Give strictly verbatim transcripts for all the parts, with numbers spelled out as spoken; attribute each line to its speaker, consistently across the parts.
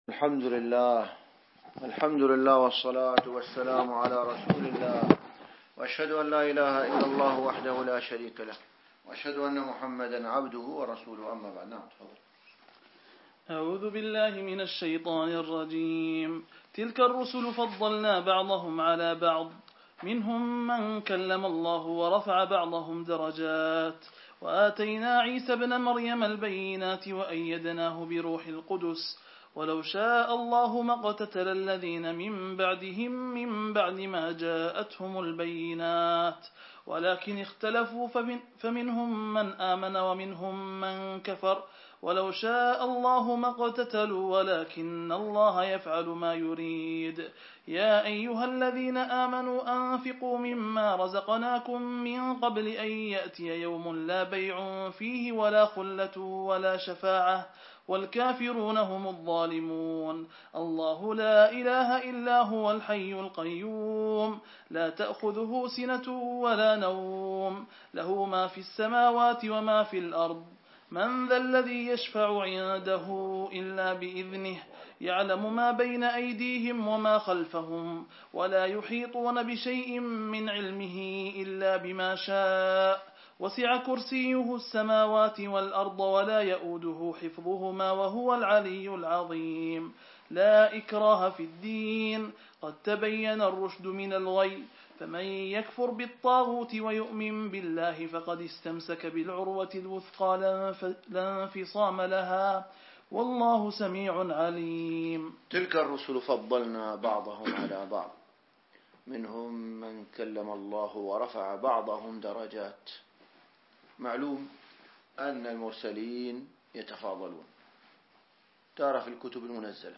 Speaker 1: الحمد لله الحمد لله والصلاة والسلام على رسول الله، وأشهد أن لا إله إلا الله وحده لا شريك له، وأشهد أن محمدا عبده ورسوله. أما بعد. نعم تفضل.
Speaker 2: أعوذ بالله من الشيطان الرجيم. تلك الرسل فضلنا بعضهم على بعض، منهم من كلم الله ورفع بعضهم درجات، وآتينا عيسى ابن مريم البينات وأيدناه بروح القدس، ولو شاء الله ما اقتتل الذين من بعدهم من بعد ما جاءتهم البينات، ولكن اختلفوا فمنهم من آمن ومنهم من كفر، ولو شاء الله ما اقتتلوا ولكن الله يفعل ما يريد. يا أيها الذين آمنوا أنفقوا مما رزقناكم من قبل أن يأتي يوم لا بيع فيه ولا خلة ولا شفاعة والكافرون هم الظالمون. الله لا إله إلا هو الحي القيوم، لا تأخذه سنة ولا نوم، له ما في السماوات وما في الأرض. من ذا الذي يشفع عنده إلا بإذنه، يعلم ما بين أيديهم وما خلفهم، ولا يحيطون بشيء من علمه إلا بما شاء، وسع كرسيه السماوات والأرض ولا يؤوده حفظهما وهو العلي العظيم. لا إكراه في الدين، قد تبين الرشد من الغي، فمن يكفر بالطاغوت ويؤمن بالله فقد استمسك بالعروة الوثقى لا انفصام لها، والله سميع عليم.
Speaker 1: تلك الرسل فضلنا بعضهم على بعض، منهم من كلم الله ورفع بعضهم درجات. معلوم أن المرسلين يتفاضلون، ترى في الكتب المنزلة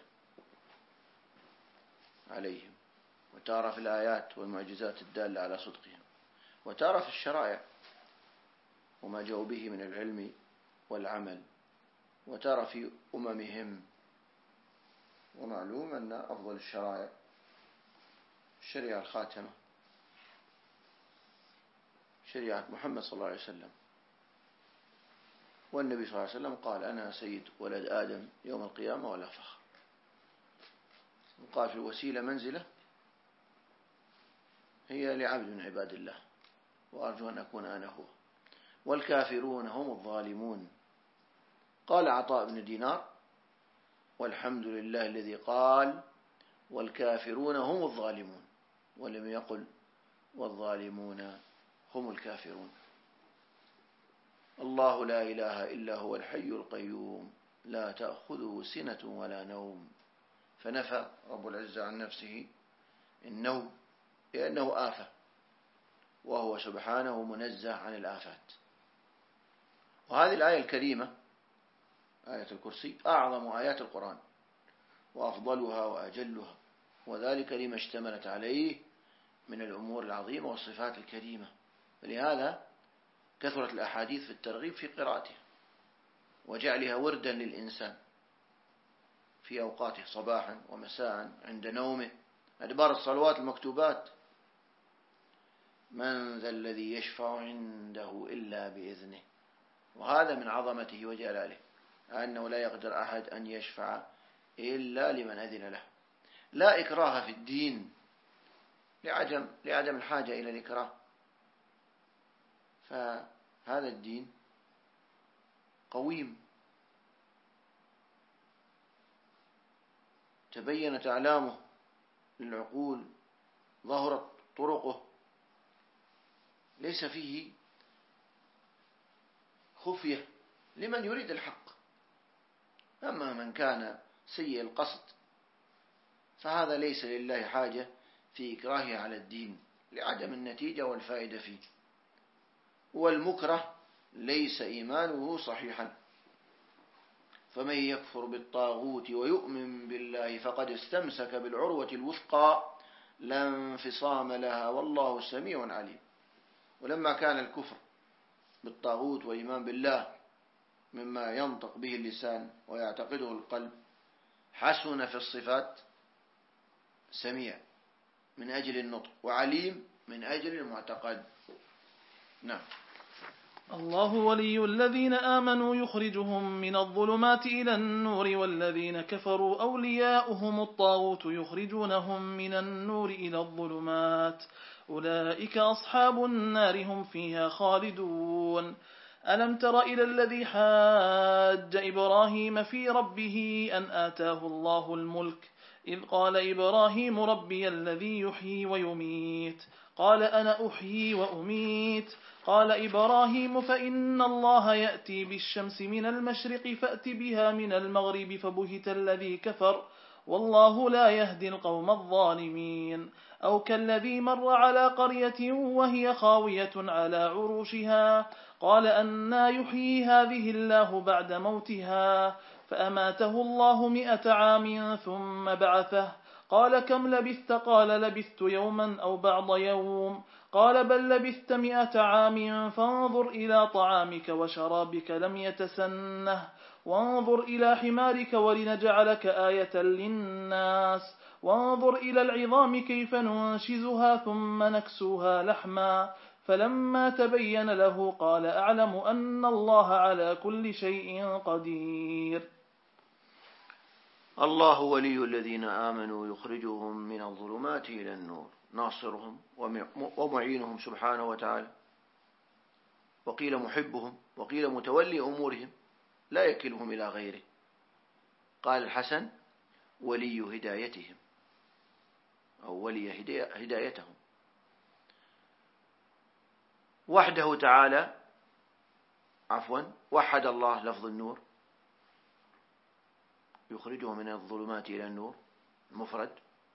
Speaker 1: عليهم، وترى في الآيات والمعجزات الدالة على صدقهم، وترى في الشرائع وما جاءوا به من العلم والعمل، وترى في أممهم. ومعلوم أن أفضل الشرائع الشريعة الخاتمة، شريعة محمد صلى الله عليه وسلم. والنبي صلى الله عليه وسلم قال: أنا سيد ولد آدم يوم القيامة ولا فخر. وقال: في الوسيلة منزلة هي لعبد من عباد الله، وأرجو أن أكون أنا هو. والكافرون هم الظالمون. قال عطاء بن دينار: والحمد لله الذي قال والكافرون هم الظالمون، ولم يقل والظالمون هم الكافرون. الله لا إله إلا هو الحي القيوم، لا تأخذه سنة ولا نوم. فنفى رب العزة عن نفسه النوم لأنه آفة، وهو سبحانه منزه عن الآفات. وهذه الآية الكريمة آية الكرسي أعظم آيات القرآن وأفضلها وأجلها، وذلك لما اشتملت عليه من الأمور العظيمة والصفات الكريمة. فلهذا كثرت الأحاديث في الترغيب في قراءتها وجعلها وردا للإنسان في أوقاته صباحا ومساء عند نومه، أدبار الصلوات المكتوبات. من ذا الذي يشفع عنده إلا بإذنه. وهذا من عظمته وجلاله، أنه لا يقدر أحد أن يشفع إلا لمن أذن له. لا إكراه في الدين، لعدم, لعدم الحاجة إلى الإكراه. فهذا الدين قويم، تبينت أعلامه للعقول، ظهرت طرقه، ليس فيه خفية لمن يريد الحق. أما من كان سيء القصد فهذا ليس لله حاجة في إكراهه على الدين لعدم النتيجة والفائدة فيه. والمكره ليس إيمانه صحيحا. فمن يكفر بالطاغوت ويؤمن بالله فقد استمسك بالعروة الوثقى لا انفصام لها، والله سميع عليم. ولما كان الكفر بالطاغوت والإيمان بالله مما ينطق به اللسان ويعتقده القلب، حسن في الصفات سميع من أجل النطق، وعليم من أجل المعتقد. نعم.
Speaker 2: الله ولي الذين آمنوا يخرجهم من الظلمات إلى النور والذين كفروا أولياؤهم الطاغوت يخرجونهم من النور إلى الظلمات أولئك أصحاب النار هم فيها خالدون ألم تر إلى الذي حاج إبراهيم في ربه أن آتاه الله الملك إذ قال إبراهيم ربي الذي يحيي ويميت قال أنا أحيي وأميت قال إبراهيم فإن الله يأتي بالشمس من المشرق فأت بها من المغرب فبهت الذي كفر والله لا يهدي القوم الظالمين أو كالذي مر على قرية وهي خاوية على عروشها قال أنى يحيي هذه الله بعد موتها فأماته الله مئة عام ثم بعثه قال كم لبثت قال لبثت يوما أو بعض يوم قال بل لبثت مئة عام فانظر إلى طعامك وشرابك لم يتسنه وانظر إلى حمارك ولنجعلك آية للناس وانظر إلى العظام كيف ننشزها ثم نكسوها لحما فلما تبين له قال أعلم أن الله على كل شيء قدير.
Speaker 1: الله ولي الذين آمنوا يخرجهم من الظلمات إلى النور ناصرهم ومعينهم سبحانه وتعالى، وقيل محبهم وقيل متولي أمورهم لا يكلهم إلى غيره. قال الحسن ولي هدايتهم أو ولي هدايتهم. وحده تعالى عفوا وحد الله لفظ النور يخرجه من الظلمات إلى النور مفرد،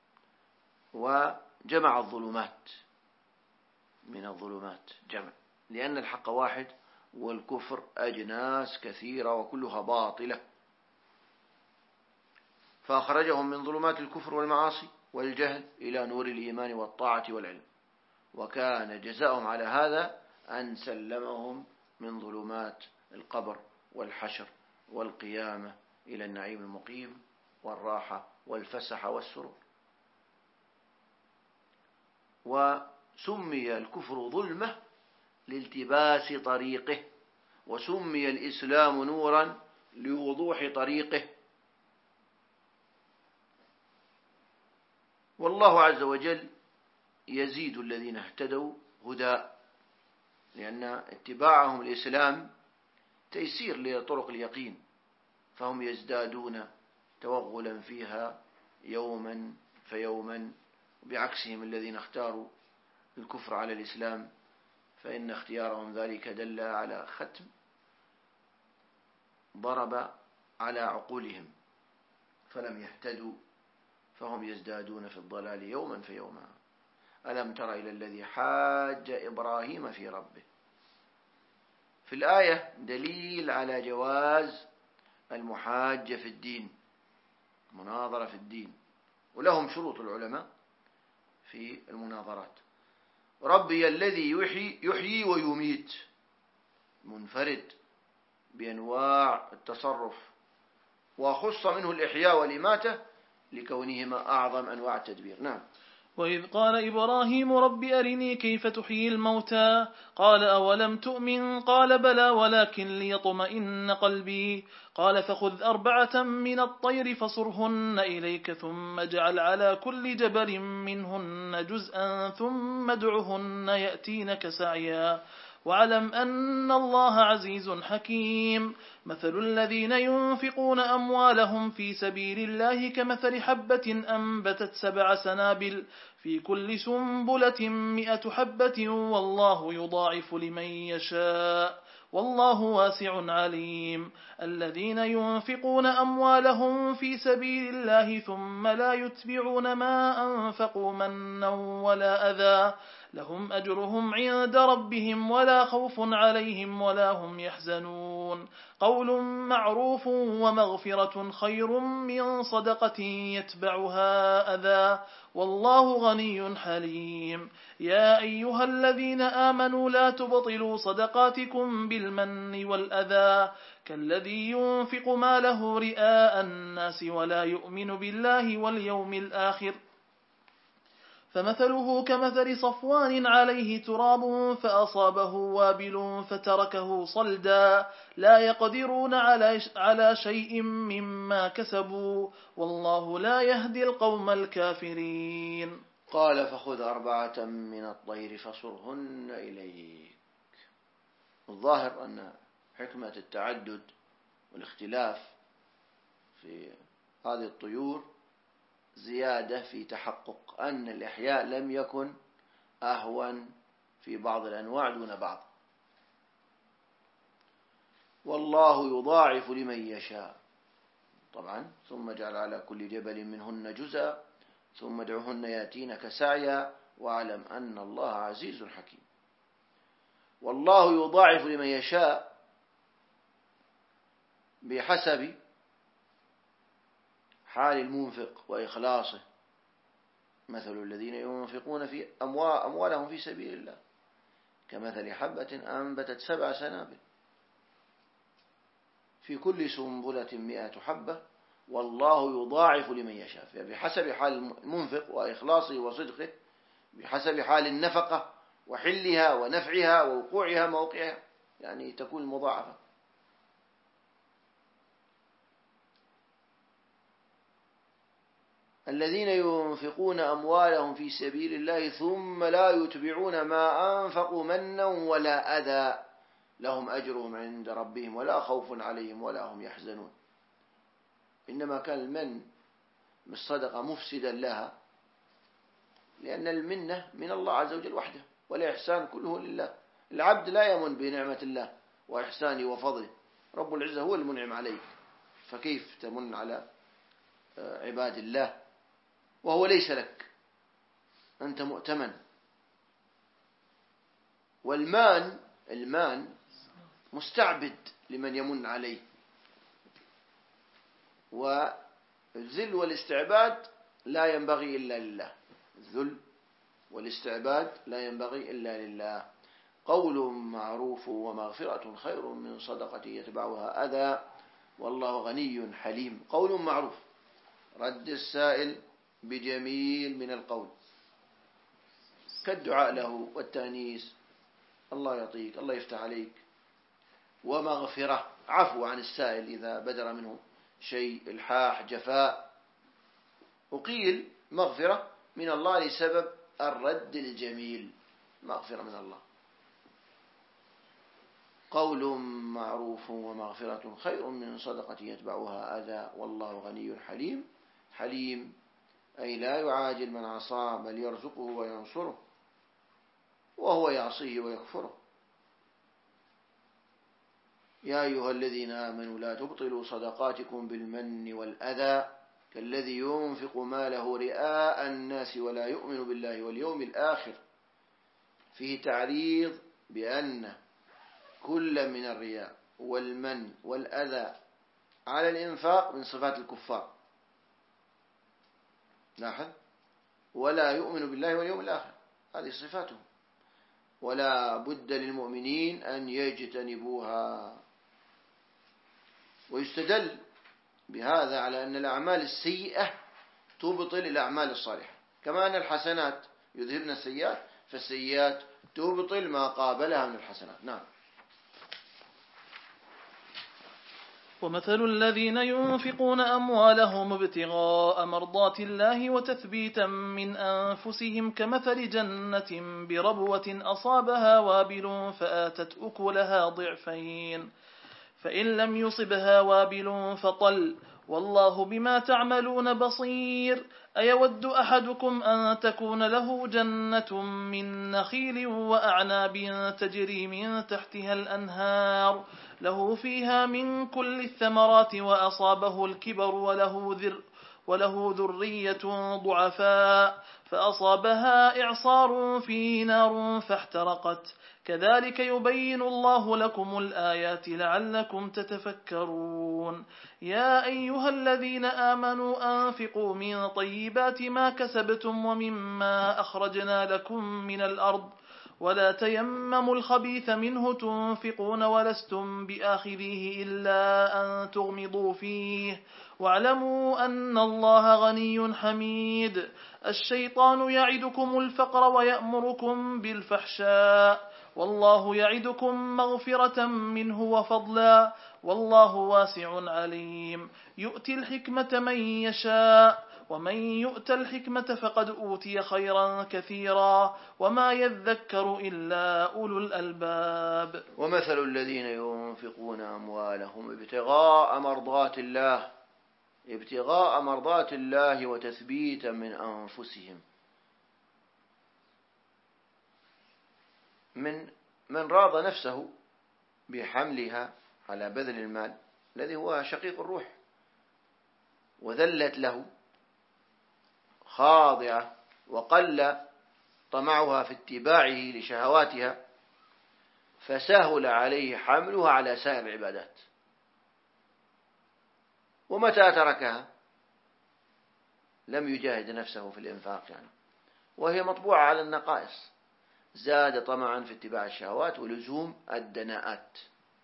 Speaker 1: وجمع الظلمات من الظلمات جمع، لأن الحق واحد والكفر أجناس كثيرة وكلها باطلة، فأخرجهم من ظلمات الكفر والمعاصي والجهل إلى نور الإيمان والطاعة والعلم، وكان جزاؤهم على هذا أن سلمهم من ظلمات القبر والحشر والقيامة إلى النعيم المقيم والراحة والفسح والسرور. وسمي الكفر ظلمة لالتباس طريقه، وسمي الإسلام نورا لوضوح طريقه. والله عز وجل يزيد الذين اهتدوا هدى، لأن اتباعهم الإسلام تيسير لطرق اليقين، فهم يزدادون توغلا فيها يوما فيوما، بعكسهم الذين اختاروا الكفر على الإسلام، فإن اختيارهم ذلك دل على ختم ضرب على عقولهم فلم يهتدوا، فهم يزدادون في الضلال يوما فيوما. ألم تر إلى الذي حاج إبراهيم في ربه. في الآية دليل على جواز المحاجة في الدين، مناظرة في الدين، ولهم شروط العلماء في المناظرات. ربي الذي يحيي, يحيي ويميت، منفرد بأنواع التصرف، وخص منه الإحياء والإماتة لكونهما أعظم أنواع التدبير. نعم.
Speaker 2: وإذ قال إبراهيم رب أرني كيف تحيي الموتى قال أولم تؤمن قال بلى ولكن ليطمئن قلبي قال فخذ أربعة من الطير فصرهن إليك ثم اجعل على كل جبل منهن جزءا ثم ادعهن يأتينك سعيا واعلم أن الله عزيز حكيم. مثل الذين ينفقون أموالهم في سبيل الله كمثل حبة أنبتت سبع سنابل في كل سنبلة مئة حبة والله يضاعف لمن يشاء والله واسع عليم. الذين ينفقون أموالهم في سبيل الله ثم لا يتبعون ما أنفقوا منا ولا أذى لهم أجرهم عند ربهم ولا خوف عليهم ولا هم يحزنون. قول معروف ومغفرة خير من صدقة يتبعها أذى والله غني حليم. يا أيها الذين آمنوا لا تبطلوا صدقاتكم بالمن والأذى كالذي ينفق ماله رئاء الناس ولا يؤمن بالله واليوم الآخر فمثله كمثل صفوان عليه تراب فأصابه وابل فتركه صلدا لا يقدرون على شيء مما كسبوا والله لا يهدي القوم الكافرين.
Speaker 1: قال فخذ أربعة من الطير فصرهن إليك. الظاهر أن حكمة التعدد والاختلاف في هذه الطيور زيادة في تحقق أن الإحياء لم يكن أهون في بعض الأنواع دون بعض. والله يضاعف لمن يشاء طبعا. ثم جعل على كل جبل منهن جزءا ثم ادعهن ياتينك سعيا واعلم أن الله عزيز حكيم. والله يضاعف لمن يشاء بحسب حال المنفق وإخلاصه. مثل الذين ينفقون في أموالهم في سبيل الله كمثل حبة أنبتت سبع سنابل في كل سنبلة مئة حبة والله يضاعف لمن يشاء. بحسب حال المنفق وإخلاصه وصدقه بحسب حال النفقة وحلها ونفعها ووقوعها موقعها يعني تكون المضاعفة. الذين ينفقون أموالهم في سبيل الله ثم لا يتبعون ما أنفقوا منا ولا أذى لهم أجرهم عند ربهم ولا خوف عليهم ولا هم يحزنون. إنما كان المن بالصدقة مفسدا لها لأن المنة من الله عز وجل وحده والإحسان كله لله. العبد لا يمن بنعمة الله وإحسانه وفضله. رب العزة هو المنعم عليك فكيف تمن على عباد الله وهو ليس لك أنت مؤتمن. والمان المان مستعبد لمن يمن عليه. والذل والاستعباد لا ينبغي إلا لله. الذل والاستعباد لا ينبغي إلا لله. قول معروف ومغفرة خير من صدقة يتبعها أذى والله غني حليم. قول معروف رد السائل بجميل من القول كالدعاء له والتأنيس الله يعطيك الله يفتح عليك. ومغفرة عفو عن السائل إذا بدر منه شيء الحاح جفاء. وقيل مغفرة من الله لسبب الرد الجميل مغفرة من الله. قول معروف ومغفرة خير من صدقة يتبعها أذى والله غني حليم. حليم أي لا يعاجل من عصاه بل يرزقه وينصره وهو يعصيه ويكفره. يا أيها الذين آمنوا لا تبطلوا صدقاتكم بالمن والأذى كالذي ينفق ماله رئاء الناس ولا يؤمن بالله واليوم الآخر. فيه تعريض بأن كل من الرياء والمن والأذى على الإنفاق من صفات الكفار. لاحظ ولا يؤمن بالله واليوم الآخر هذه صفاته ولا بد للمؤمنين أن يجتنبوها. ويستدل بهذا على أن الأعمال السيئة تبطل الأعمال الصالحة كما أن الحسنات يذهبن السيئات فالسيئات تبطل ما قابلها من الحسنات. نعم.
Speaker 2: ومثل الذين ينفقون أموالهم ابتغاء مرضات الله وتثبيتا من أنفسهم كمثل جنة بربوة أصابها وابل فآتت أكلها ضعفين فإن لم يصبها وابل فطل والله بما تعملون بصير. أيود أحدكم أن تكون له جنة من نخيل وأعناب تجري من تحتها الأنهار له فيها من كل الثمرات وأصابه الكبر وله ذر وله ذرية ضعفاء فأصابها إعصار فيه نار فاحترقت كذلك يبين الله لكم الآيات لعلكم تتفكرون. يا أيها الذين آمنوا أنفقوا من طيبات ما كسبتم ومما أخرجنا لكم من الأرض ولا تيمموا الخبيث منه تنفقون ولستم بآخذيه إلا أن تغمضوا فيه واعلموا أن الله غني حميد. الشيطان يعدكم الفقر ويأمركم بالفحشاء والله يعدكم مغفرة منه وفضلا والله واسع عليم. يؤتي الحكمة من يشاء ومن يؤت الحكمة فقد أوتي خيرا كثيرا وما يذكر إلا أولو الألباب.
Speaker 1: ومثل الذين ينفقون أموالهم ابتغاء مرضات الله ابتغاء مرضات الله وتثبيتا من أنفسهم من من راض نفسه بحملها على بذل المال الذي هو شقيق الروح وذلت له خاضعة وقل طمعها في اتباعه لشهواتها فسهل عليه حملها على سائر العبادات. ومتى تركها لم يجاهد نفسه في الإنفاق يعني وهي مطبوعة على النقائص زاد طمعا في اتباع الشهوات ولزوم الدناءات.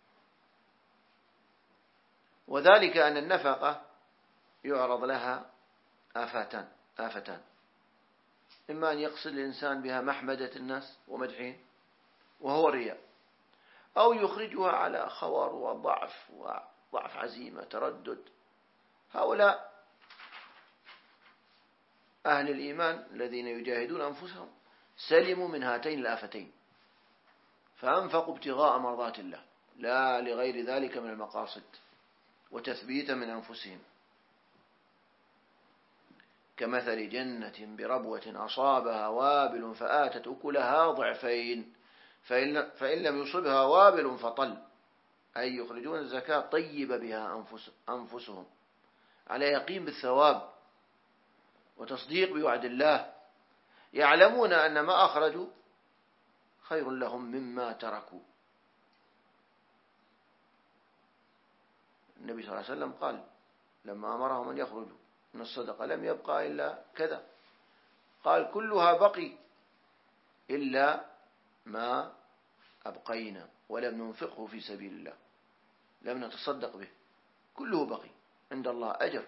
Speaker 1: وذلك أن النفقة يعرض لها آفتان آفتان إما أن يقصد الإنسان بها محمدة الناس ومدحهم وهو الرياء أو يخرجها على خوار وضعف وضعف عزيمة تردد. هؤلاء أهل الإيمان الذين يجاهدون أنفسهم سلموا من هاتين الآفتين فأنفقوا ابتغاء مرضات الله لا لغير ذلك من المقاصد وتثبيتا من أنفسهم كمثل جنة بربوة أصابها وابل فآتت أكلها ضعفين فإن لم يصبها وابل فطل أي يخرجون الزكاة طيب بها أنفس أنفسهم على يقين بالثواب وتصديق بوعد الله يعلمون أن ما أخرجوا خير لهم مما تركوا. النبي صلى الله عليه وسلم قال لما أمرهم أن يخرجوا من الصدقة لم يبقى إلا كذا قال كلها بقي إلا ما أبقينا ولم ننفقه في سبيل الله لم نتصدق به كله بقي عند الله أجر.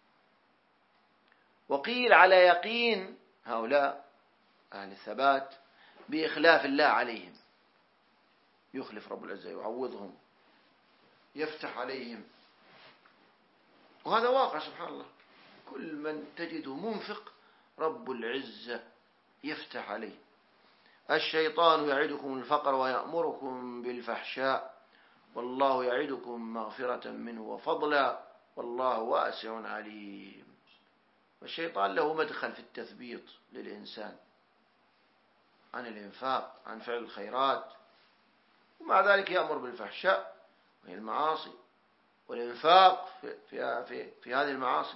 Speaker 1: وقيل على يقين هؤلاء أهل الثبات بإخلاف الله عليهم يخلف رب العزة يعوضهم يفتح عليهم. وهذا واقع سبحان الله كل من تجده منفق رب العزة يفتح عليه. الشيطان يعدكم الفقر ويأمركم بالفحشاء والله يعدكم مغفرة منه وفضلا والله واسع عليم. والشيطان له مدخل في التثبيط للإنسان عن الإنفاق عن فعل الخيرات ومع ذلك يأمر بالفحشاء وهي المعاصي والإنفاق في, في, في, في هذه المعاصي.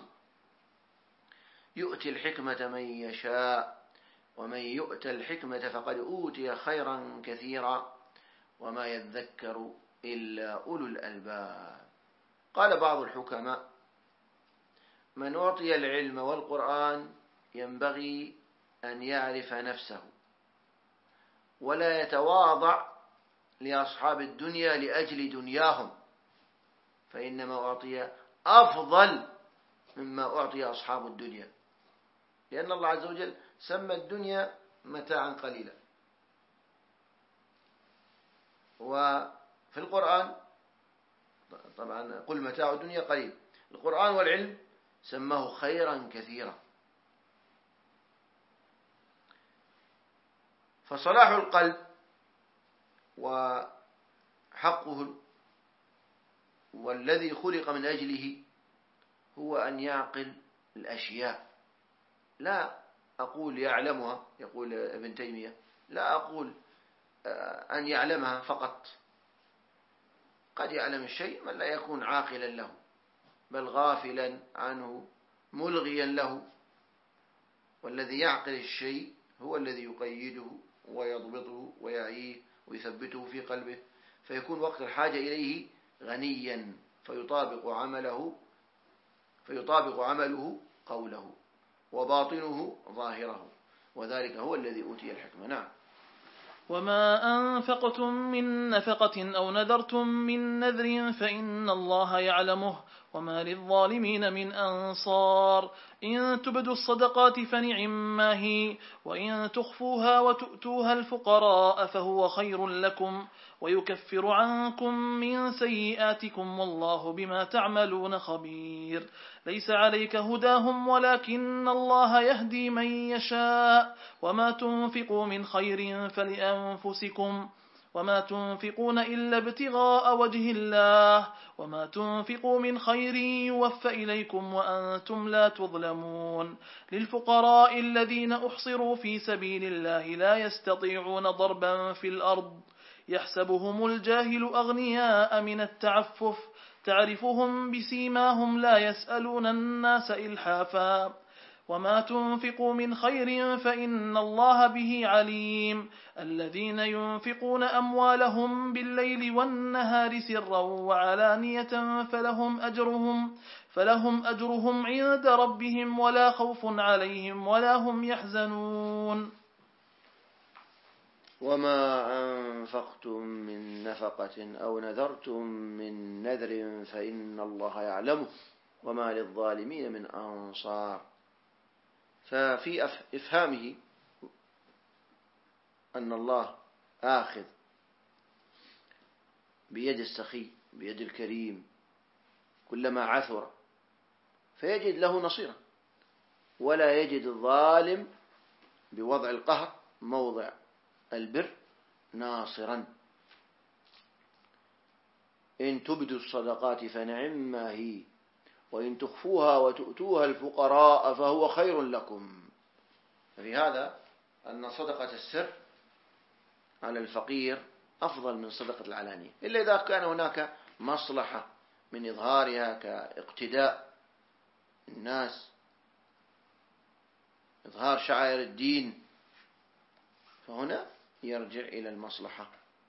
Speaker 1: يؤتي الحكمة من يشاء ومن يؤت الحكمة فقد أوتي خيرا كثيرا وما يذكر إلا أولو الألباب. قال بعض الحكماء من أعطي العلم والقرآن ينبغي أن يعرف نفسه ولا يتواضع لأصحاب الدنيا لأجل دنياهم فإنما أعطي أفضل مما أعطي أصحاب الدنيا لأن الله عز وجل سمى الدنيا متاعا قليلا. وفي القرآن طبعا قل متاع الدنيا قليل القرآن والعلم سماه خيرا كثيرا. فصلاح القلب وحقه والذي خلق من أجله هو أن يعقل الأشياء لا أقول يعلمها يقول ابن تيمية لا أقول أن يعلمها فقط قد يعلم الشيء من لا يكون عاقلا له بل غافلا عنه ملغيا له والذي يعقل الشيء هو الذي يقيده ويضبطه ويعيه ويثبته في قلبه فيكون وقت الحاجة إليه غنيا فيطابق عمله فيطابق عمله قوله وباطنه ظاهره وذلك هو الذي أوتي الحكمة. نعم.
Speaker 2: وما أنفقتم من نفقة أو نذرتم من نذر فإن الله يعلمه وما للظالمين من أنصار إن تبدوا الصدقات فنعما هي وإن تخفوها وتؤتوها الفقراء فهو خير لكم ويكفر عنكم من سيئاتكم والله بما تعملون خبير ليس عليك هداهم ولكن الله يهدي من يشاء وما تنفقوا من خير فلأنفسكم وما تنفقون إلا ابتغاء وجه الله وما تنفقوا من خير يوفى إليكم وأنتم لا تظلمون للفقراء الذين أحصروا في سبيل الله لا يستطيعون ضربا في الأرض يحسبهم الجاهل أغنياء من التعفف تعرفهم بسيماهم لا يسألون الناس إلحافا وما تنفقوا من خير فإن الله به عليم الذين ينفقون أموالهم بالليل والنهار سرا وعلانية فلهم أجرهم فلهم أجرهم عند ربهم ولا خوف عليهم ولا هم يحزنون
Speaker 1: وما أنفقتم من نفقة أو نذرتم من نذر فإن الله يعلمه وما للظالمين من أنصار. ففي إفهامه أن الله آخذ بيد السخي بيد الكريم كلما عثر فيجد له نصيرا ولا يجد الظالم بوضع القهر موضع البر ناصرا. إن تبدوا الصدقات فنعما هي وإن تخفوها وتؤتوها الفقراء فهو خير لكم. ففي هذا أن صدقة السر على الفقير أفضل من صدقة العلانية إلا إذا كان هناك مصلحة من إظهارها كاقتداء الناس إظهار شعائر الدين فهنا يرجع إلى المصلحة.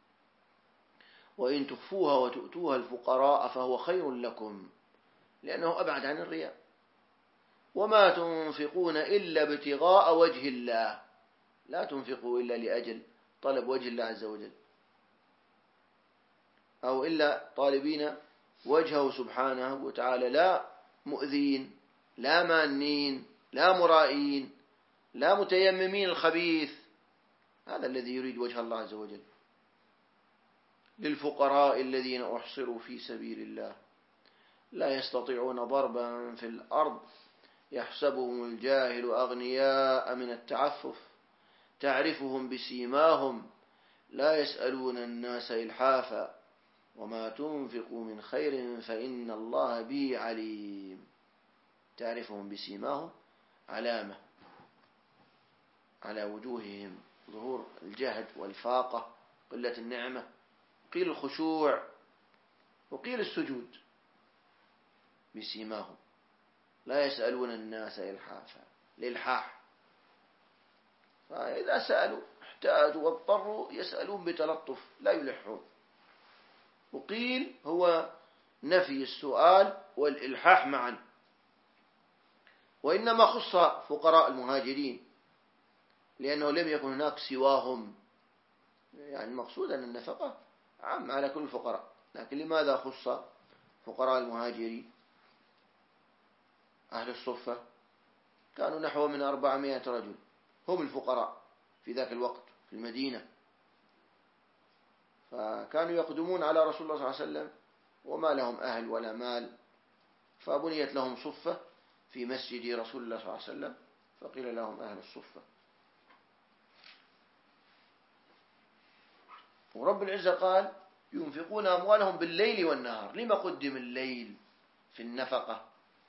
Speaker 1: وإن تخفوها وتؤتوها الفقراء فهو خير لكم لأنه أبعد عن الرياء. وما تنفقون إلا ابتغاء وجه الله لا تنفقوا إلا لأجل طلب وجه الله عز وجل أو إلا طالبين وجهه سبحانه وتعالى لا مؤذين لا مانين لا مرائين لا متيممين الخبيث. هذا الذي يريد وجه الله عز وجل. للفقراء الذين أحصروا في سبيل الله لا يستطيعون ضربا في الأرض يحسبهم الجاهل أغنياء من التعفف تعرفهم بسيماهم لا يسألون الناس إلحافا وما تنفقوا من خير فإن الله به عليم. تعرفهم بسيماهم علامة على وجوههم ظهور الجهد والفاقة قلة النعمة قيل الخشوع وقيل السجود بسيماهم لا يسألون الناس إلحافا الإلحاح. فإذا سألوا احتاجوا واضطروا يسألون بتلطف لا يلحون. وقيل هو نفي السؤال والإلحاح معا وإنما خص فقراء المهاجرين لأنه لم يكن هناك سواهم يعني المقصود أن النفقة عام على كل الفقراء لكن لماذا خص فقراء المهاجرين؟ أهل الصفة كانوا نحو من أربعمائة رجل هم الفقراء في ذاك الوقت في المدينة فكانوا يقدمون على رسول الله صلى الله عليه وسلم وما لهم أهل ولا مال فبنيت لهم صفة في مسجد رسول الله صلى الله عليه وسلم فقيل لهم أهل الصفة. ورب العزة قال ينفقون أموالهم بالليل والنهار. لما قدم الليل في النفقة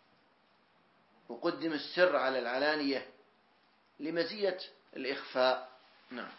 Speaker 1: وقدم السر على العلانية؟ لمزية الإخفاء. نعم.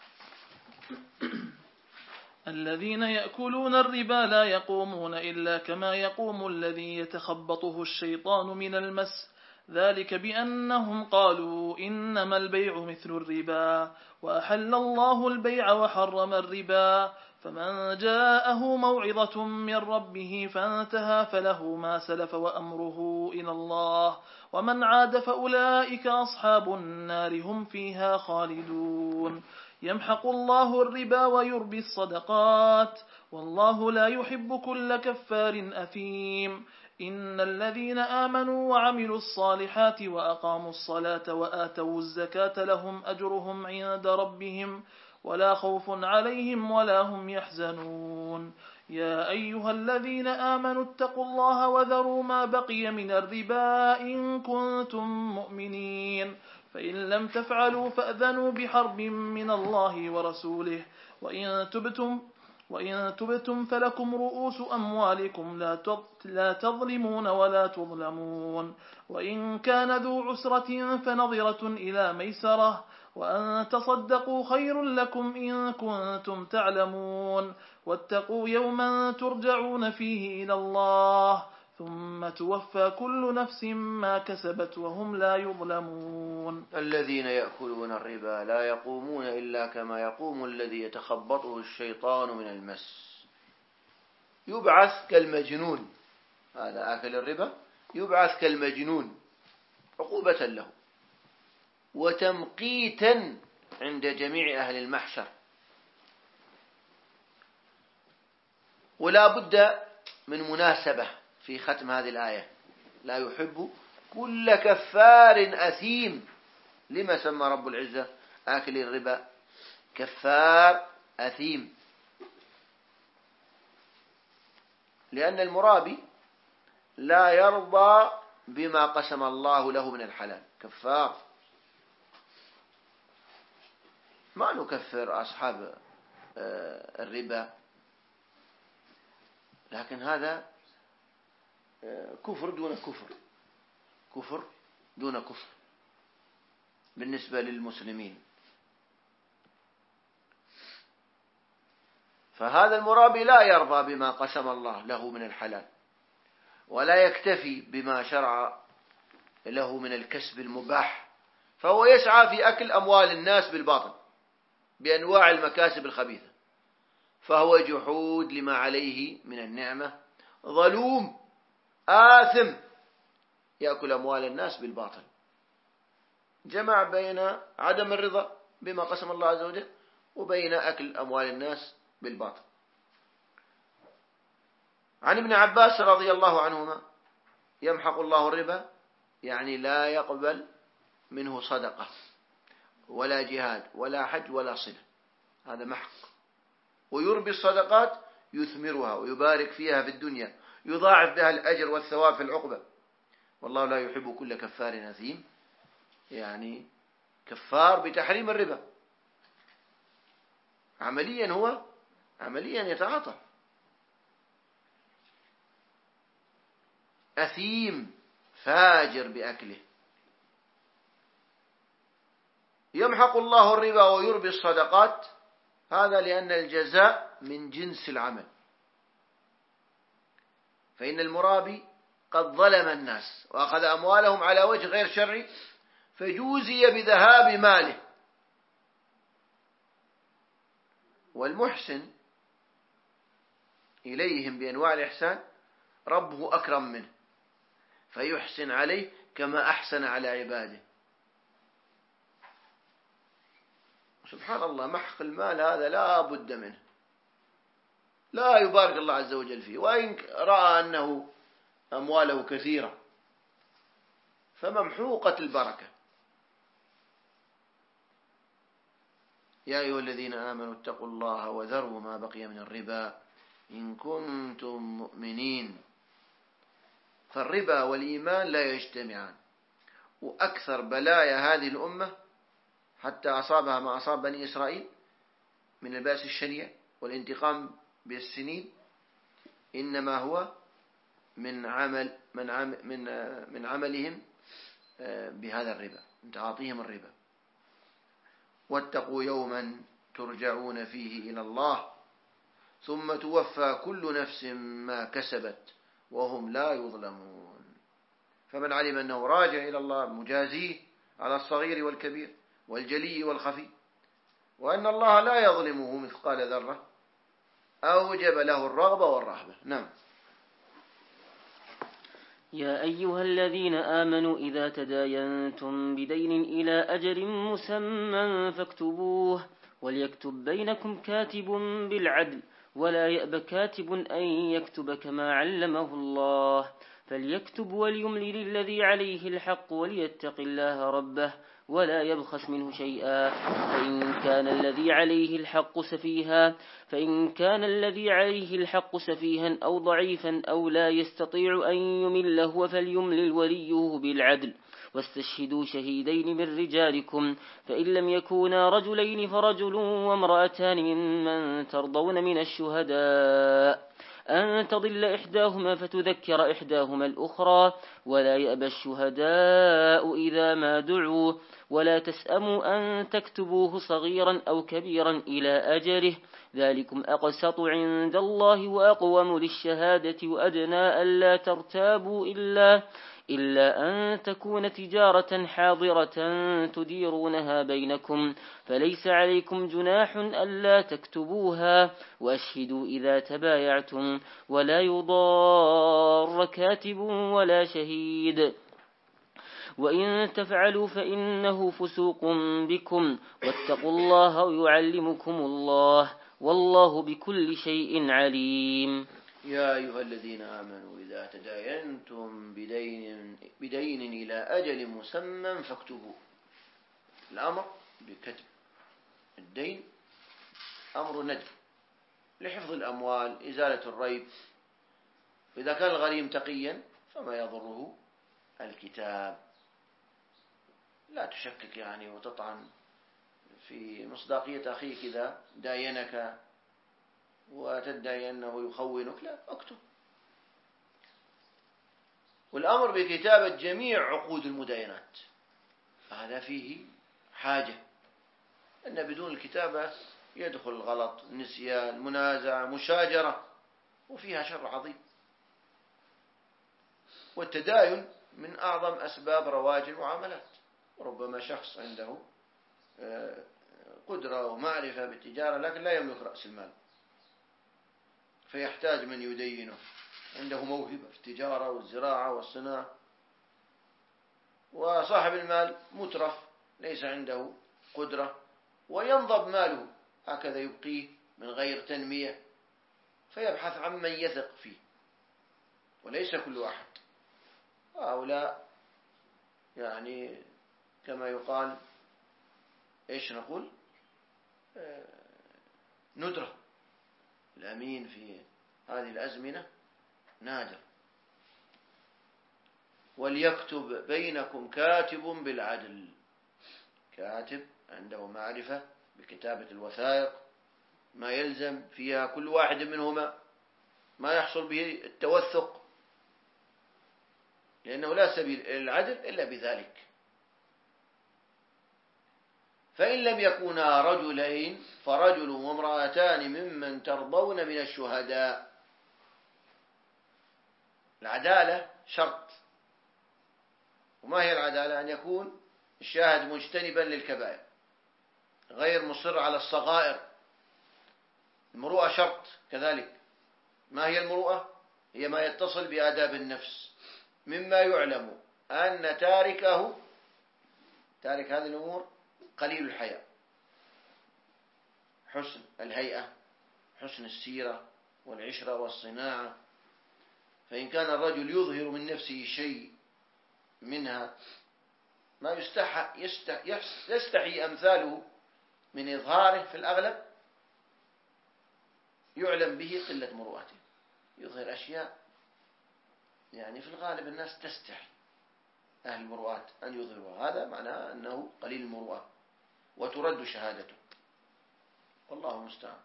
Speaker 2: الذين يأكلون الربا لا يقومون إلا كما يقوم الذي يتخبطه الشيطان من المس ذلك بأنهم قالوا إنما البيع مثل الربا وأحل الله البيع وحرم الربا فمن جاءه موعظة من ربه فانتهى فله ما سلف وأمره إلى الله ومن عاد فأولئك أصحاب النار هم فيها خالدون. يمحق الله الربا ويربي الصدقات والله لا يحب كل كفار أثيم إن الذين آمنوا وعملوا الصالحات وأقاموا الصلاة وآتوا الزكاة لهم أجرهم عند ربهم ولا خوف عليهم ولا هم يحزنون يا أيها الذين آمنوا اتقوا الله وذروا ما بقي من الربا إن كنتم مؤمنين فإن لم تفعلوا فأذنوا بحرب من الله ورسوله وإن تبتم وإن تبتم فلكم رؤوس أموالكم لا تظلمون ولا تظلمون وإن كان ذو عسرة فنظرة إلى ميسرة وأن تصدقوا خير لكم إن كنتم تعلمون واتقوا يوما ترجعون فيه إلى الله ثم توفى كل نفس ما كسبت وهم لا يظلمون
Speaker 1: الذين يأكلون الربا لا يقومون إلا كما يقوم الذي يتخبطه الشيطان من المس يبعث كالمجنون. هذا آكل الربا يبعث كالمجنون عقوبة له وتمقيتا عند جميع أهل المحشر. ولا بد من مناسبة في ختم هذه الآية لا يحب كل كفار أثيم. لما سمى رب العزة آكل الربا كفار أثيم؟ لأن المرابي لا يرضى بما قسم الله له من الحلال. كفار ما نكفر أصحاب الربا، لكن هذا كفر دون كفر، كفر دون كفر بالنسبة للمسلمين. فهذا المرابي لا يرضى بما قسم الله له من الحلال ولا يكتفي بما شرع له من الكسب المباح، فهو يسعى في أكل أموال الناس بالباطل بأنواع المكاسب الخبيثة، فهو جحود لما عليه من النعمة، ظلوم آثم يأكل أموال الناس بالباطل. جمع بين عدم الرضا بما قسم الله عز وجل وبين أكل أموال الناس بالباطل. عن ابن عباس رضي الله عنهما يمحق الله الربا يعني لا يقبل منه صدقة ولا جهاد ولا حج ولا صلة، هذا محق. ويربي الصدقات يثمرها ويبارك فيها في الدنيا، يضاعف بها الأجر والثواب في العقبة. والله لا يحب كل كفار أثيم، يعني كفار بتحريم الربا عمليا، هو عمليا يتعاطى. أثيم فاجر بأكله. يمحق الله الربا ويربي الصدقات، هذا لأن الجزاء من جنس العمل. فإن المرابي قد ظلم الناس وأخذ أموالهم على وجه غير شرعي فجوزي بذهاب ماله. والمحسن إليهم بأنواع الإحسان ربه أكرم منه فيحسن عليه كما أحسن على عباده. سبحان الله، محق المال هذا لا بد منه، لا يبارك الله عز وجل فيه، وإن رأى أنه أمواله كثيرة فممحوقة البركة. يا أيها الذين آمنوا اتقوا الله وذروا ما بقي من الربا إن كنتم مؤمنين. فالربا والإيمان لا يجتمعان، وأكثر بلايا هذه الأمة حتى أصابها ما أصاب بني إسرائيل من البأس الشنيع والانتقام بالسنين إنما هو من عمل من عمل من من عملهم بهذا الربا، من تعاطيهم الربا. واتقوا يوما ترجعون فيه إلى الله ثم توفى كل نفس ما كسبت وهم لا يظلمون. فمن علم أنه راجع إلى الله مجازيه على الصغير والكبير والجلي والخفي، وأن الله لا يظلمه مثقال ذرة، أوجب له الرغبة والرهبة. نعم.
Speaker 3: يا أيها الذين آمنوا إذا تداينتم بدين إلى أجل مسمى فاكتبوه وليكتب بينكم كاتب بالعدل ولا يأب كاتب أن يكتب كما علمه الله فليكتب وليملل الذي عليه الحق وليتق الله ربه ولا يبخس منه شيئا فإن كان الذي عليه الحق سفيها فإن كان الذي عليه الحق سفيها أو ضعيفا أو لا يستطيع أن يمل هو فليملل وليه بالعدل واستشهدوا شهيدين من رجالكم فإن لم يكونا رجلين فرجل وامرأتان ممن ترضون من الشهداء أن تضل إحداهما فتذكر إحداهما الأخرى ولا يأبى الشهداء إذا ما دعوا ولا تسأموا أن تكتبوه صغيرا أو كبيرا إلى أجله ذلكم أقسط عند الله وأقوم للشهادة وأدنى ألا ترتابوا إلا إلا أن تكون تجارة حاضرة تديرونها بينكم فليس عليكم جناح ألا تكتبوها وأشهدوا إذا تبايعتم ولا يضار كاتب ولا شهيد وإن تفعلوا فإنه فسوق بكم واتقوا الله ويعلمكم الله والله بكل شيء عليم.
Speaker 1: يا أيها الذين آمنوا إذا تداينتم بدين, بدين إلى أجل مسمى فاكتبوه. الأمر بكتب الدين أمر ندب لحفظ الأموال إزالة الريب. إذا كان الغريم تقيا فما يضره الكتاب. لا تشكك يعني وتطعن في مصداقية أخيك إذا داينك وتدعي أنه يخونك، لا، اكتب. والأمر بكتابة جميع عقود المداينات هذا فيه حاجة، أن بدون الكتابة يدخل الغلط، النسيان، منازعة، مشاجرة، وفيها شر عظيم. والتداين من أعظم أسباب رواج المعاملات. وربما شخص عنده قدرة ومعرفة بالتجارة لكن لا يملك رأس المال، فيحتاج من يدينه، عنده موهبة في التجارة والزراعة والصناعة، وصاحب المال مترف ليس عنده قدرة وينضب ماله هكذا يبقيه من غير تنمية، فيبحث عن من يثق فيه، وليس كل واحد. هؤلاء يعني كما يقال إيش نقول آه ندرة. الأمين في هذه الأزمنة نادر. وليكتب بينكم كاتب بالعدل، كاتب عنده معرفة بكتابة الوثائق، ما يلزم فيها كل واحد منهما، ما يحصل به التوثق، لأنه لا سبيل إلى العدل إلا بذلك. فإن لم يكونا رجلين فرجل وامرأتان ممن ترضون من الشهداء. العدالة شرط. وما هي العدالة؟ أن يكون الشاهد مجتنبا للكبائر غير مصر على الصغائر. المروءة شرط كذلك. ما هي المروءة؟ هي ما يتصل بآداب النفس، مما يعلم أن تاركه تارك هذه الأمور قليل الحياء، حسن الهيئة، حسن السيرة والعشرة والصناعة. فإن كان الرجل يظهر من نفسه شيء منها ما يستحي, يستحي, يستحي أمثاله من إظهاره، في الأغلب يعلم به قلة مروءته، يظهر أشياء يعني في الغالب الناس تستحي أهل المروءات أن يظهروا. هذا معناه أنه قليل المروءة وترد شهادته، والله المستعان.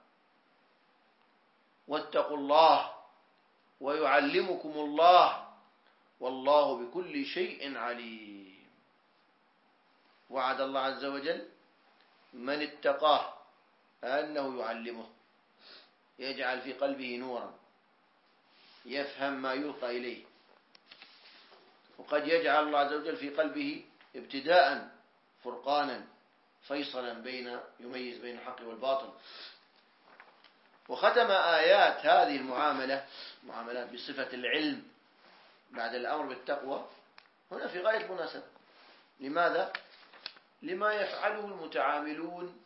Speaker 1: واتقوا الله ويعلمكم الله والله بكل شيء عليم. وعد الله عز وجل من اتقاه أنه يعلمه، يجعل في قلبه نورا يفهم ما يلقى إليه. وقد يجعل الله عز وجل في قلبه ابتداء فرقانا فيصلا بين يميز بين الحق والباطل. وختم آيات هذه المعاملة معاملات بصفة العلم بعد الأمر بالتقوى هنا في غاية المناسبة. لماذا؟ لما يفعله المتعاملون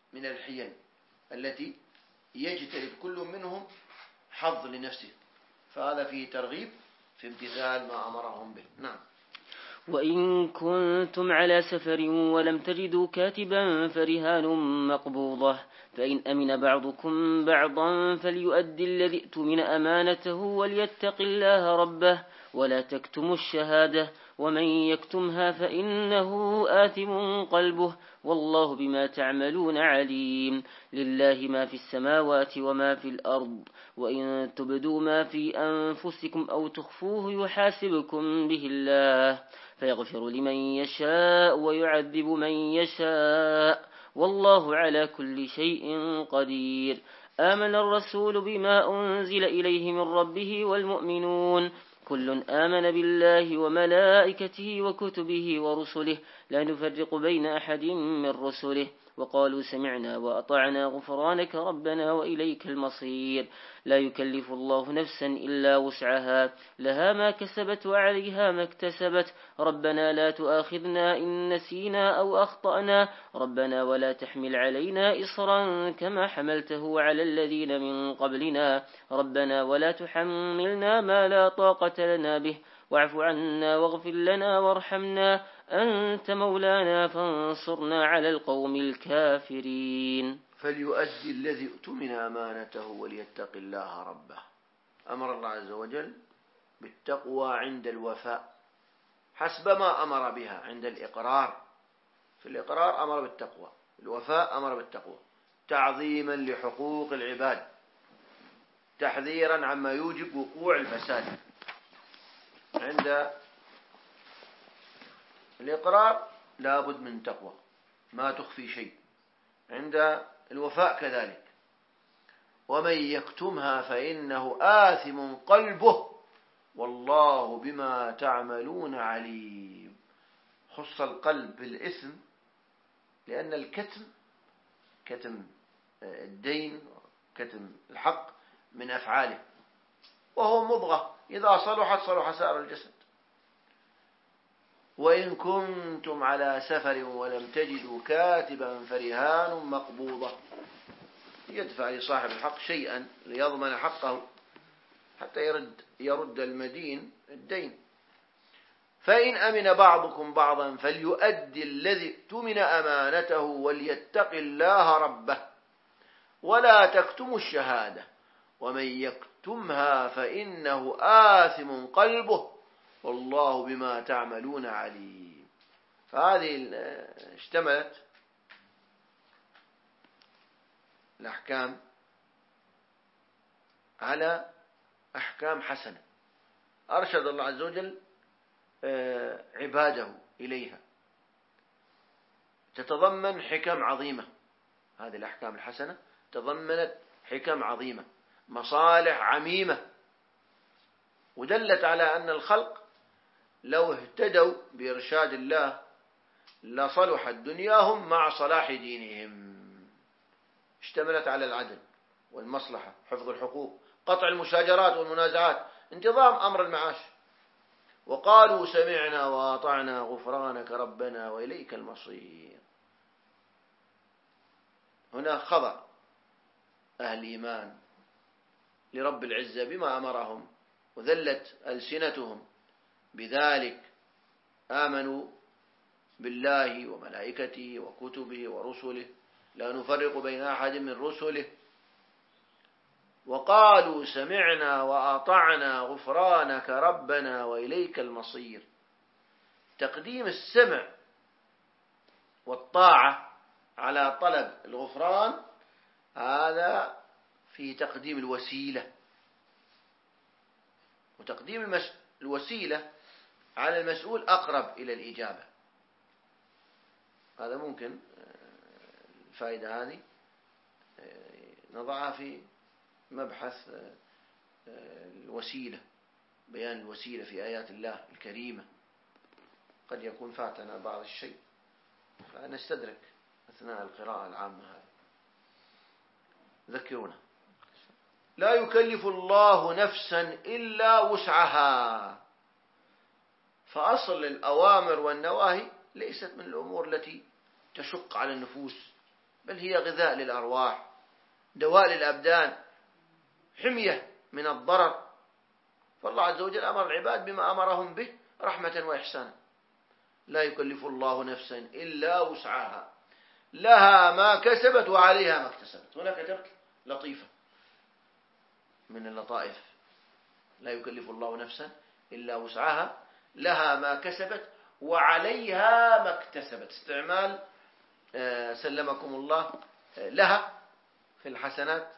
Speaker 1: من الحيل التي يجتلب كل منهم حظ لنفسه، فهذا فيه ترغيب في امتثال ما أمرهم به. نعم.
Speaker 3: وإن كنتم على سفر ولم تجدوا كاتبا فرهان مقبوضة، فإن أمن بعضكم بعضا فليؤدي الذي اؤتمن أمانته وليتق الله ربه ولا تكتموا الشهادة ومن يكتمها فإنه آثم قلبه والله بما تعملون عليم. لله ما في السماوات وما في الأرض، وإن تبدوا ما في أنفسكم أو تخفوه يحاسبكم به الله فيغفر لمن يشاء ويعذب من يشاء والله على كل شيء قدير. آمن الرسول بما أنزل إليه من ربه والمؤمنون كل آمن بالله وملائكته وكتبه ورسله لا نفرق بين أحد من رسله وقالوا سمعنا وأطعنا غفرانك ربنا وإليك المصير. لا يكلف الله نفسا إلا وسعها لها ما كسبت وعليها ما اكتسبت ربنا لا تؤاخذنا إن نسينا أو أخطأنا ربنا ولا تحمل علينا إصرا كما حملته على الذين من قبلنا ربنا ولا تحملنا ما لا طاقة لنا به واعف عنا واغفر لنا وارحمنا أنت مولانا فانصرنا على القوم الكافرين.
Speaker 1: فليؤدي الذي اؤتمن أمانته وليتق الله ربه. أمر الله عز وجل بالتقوى عند الوفاء حسب ما أمر بها عند الإقرار. في الإقرار أمر بالتقوى، الوفاء أمر بالتقوى تعظيما لحقوق العباد، تحذيرا عما يوجب وقوع الفساد. عند الإقرار لا بد من تقوى ما تخفي شيء، عند الوفاء كذلك. ومن يكتمها فإنه آثم قلبه والله بما تعملون عليم. خص القلب بالإثم لأن الكتم كتم الدين كتم الحق من أفعاله، وهو مضغة إذا صلحت صلح سائر الجسد. وإن كنتم على سفر ولم تجدوا كاتبا فرهان مقبوضة، يدفع لصاحب الحق شيئا ليضمن حقه حتى يرد, يرد المدين الدين. فإن أمن بعضكم بعضا فليؤدي الذي اؤتمن أمانته وليتق الله ربه ولا تكتموا الشهادة ومن يكتمها فإنه آثم قلبه والله بما تعملون عليم. فهذه اشتملت الأحكام على أحكام حسنة أرشد الله عز وجل عباده إليها، تتضمن حكم عظيمة. هذه الأحكام الحسنة تضمنت حكم عظيمة، مصالح عميمة، ودلت على أن الخلق لو اهتدوا بإرشاد الله لصلحت دنياهم مع صلاح دينهم. اشتملت على العدل والمصلحة، حفظ الحقوق، قطع المشاجرات والمنازعات، انتظام أمر المعاش. وقالوا سمعنا وأطعنا غفرانك ربنا وإليك المصير. هنا خضع أهل الإيمان لرب العزة بما أمرهم وذلت ألسنتهم بذلك، آمنوا بالله وملائكته وكتبه ورسله لا نفرق بين أحد من رسله، وقالوا سمعنا وأطعنا غفرانك ربنا وإليك المصير. تقديم السمع والطاعة على طلب الغفران هذا فيه تقديم الوسيلة، وتقديم الوسيلة على المسؤول أقرب إلى الإجابة. هذا ممكن الفائدة هذه نضعها في مبحث الوسيلة، بيان الوسيلة في آيات الله الكريمة. قد يكون فاتنا بعض الشيء فنستدرك أثناء القراءة العامة هذه. ذكرونا. لا يكلف الله نفسا إلا وسعها. فأصل الأوامر والنواهي ليست من الأمور التي تشق على النفوس، بل هي غذاء للأرواح، دواء للأبدان، حمية من الضرر. فالله عز وجل أمر العباد بما أمرهم به رحمة وإحسانا. لا يكلف الله نفسا إلا وسعها، لها ما كسبت وعليها ما اكتسبت. هنا كتبت لطيفة من اللطائف: لا يكلف الله نفسا إلا وسعها، لها ما كسبت وعليها ما اكتسبت. استعمال سلمكم الله لها في الحسنات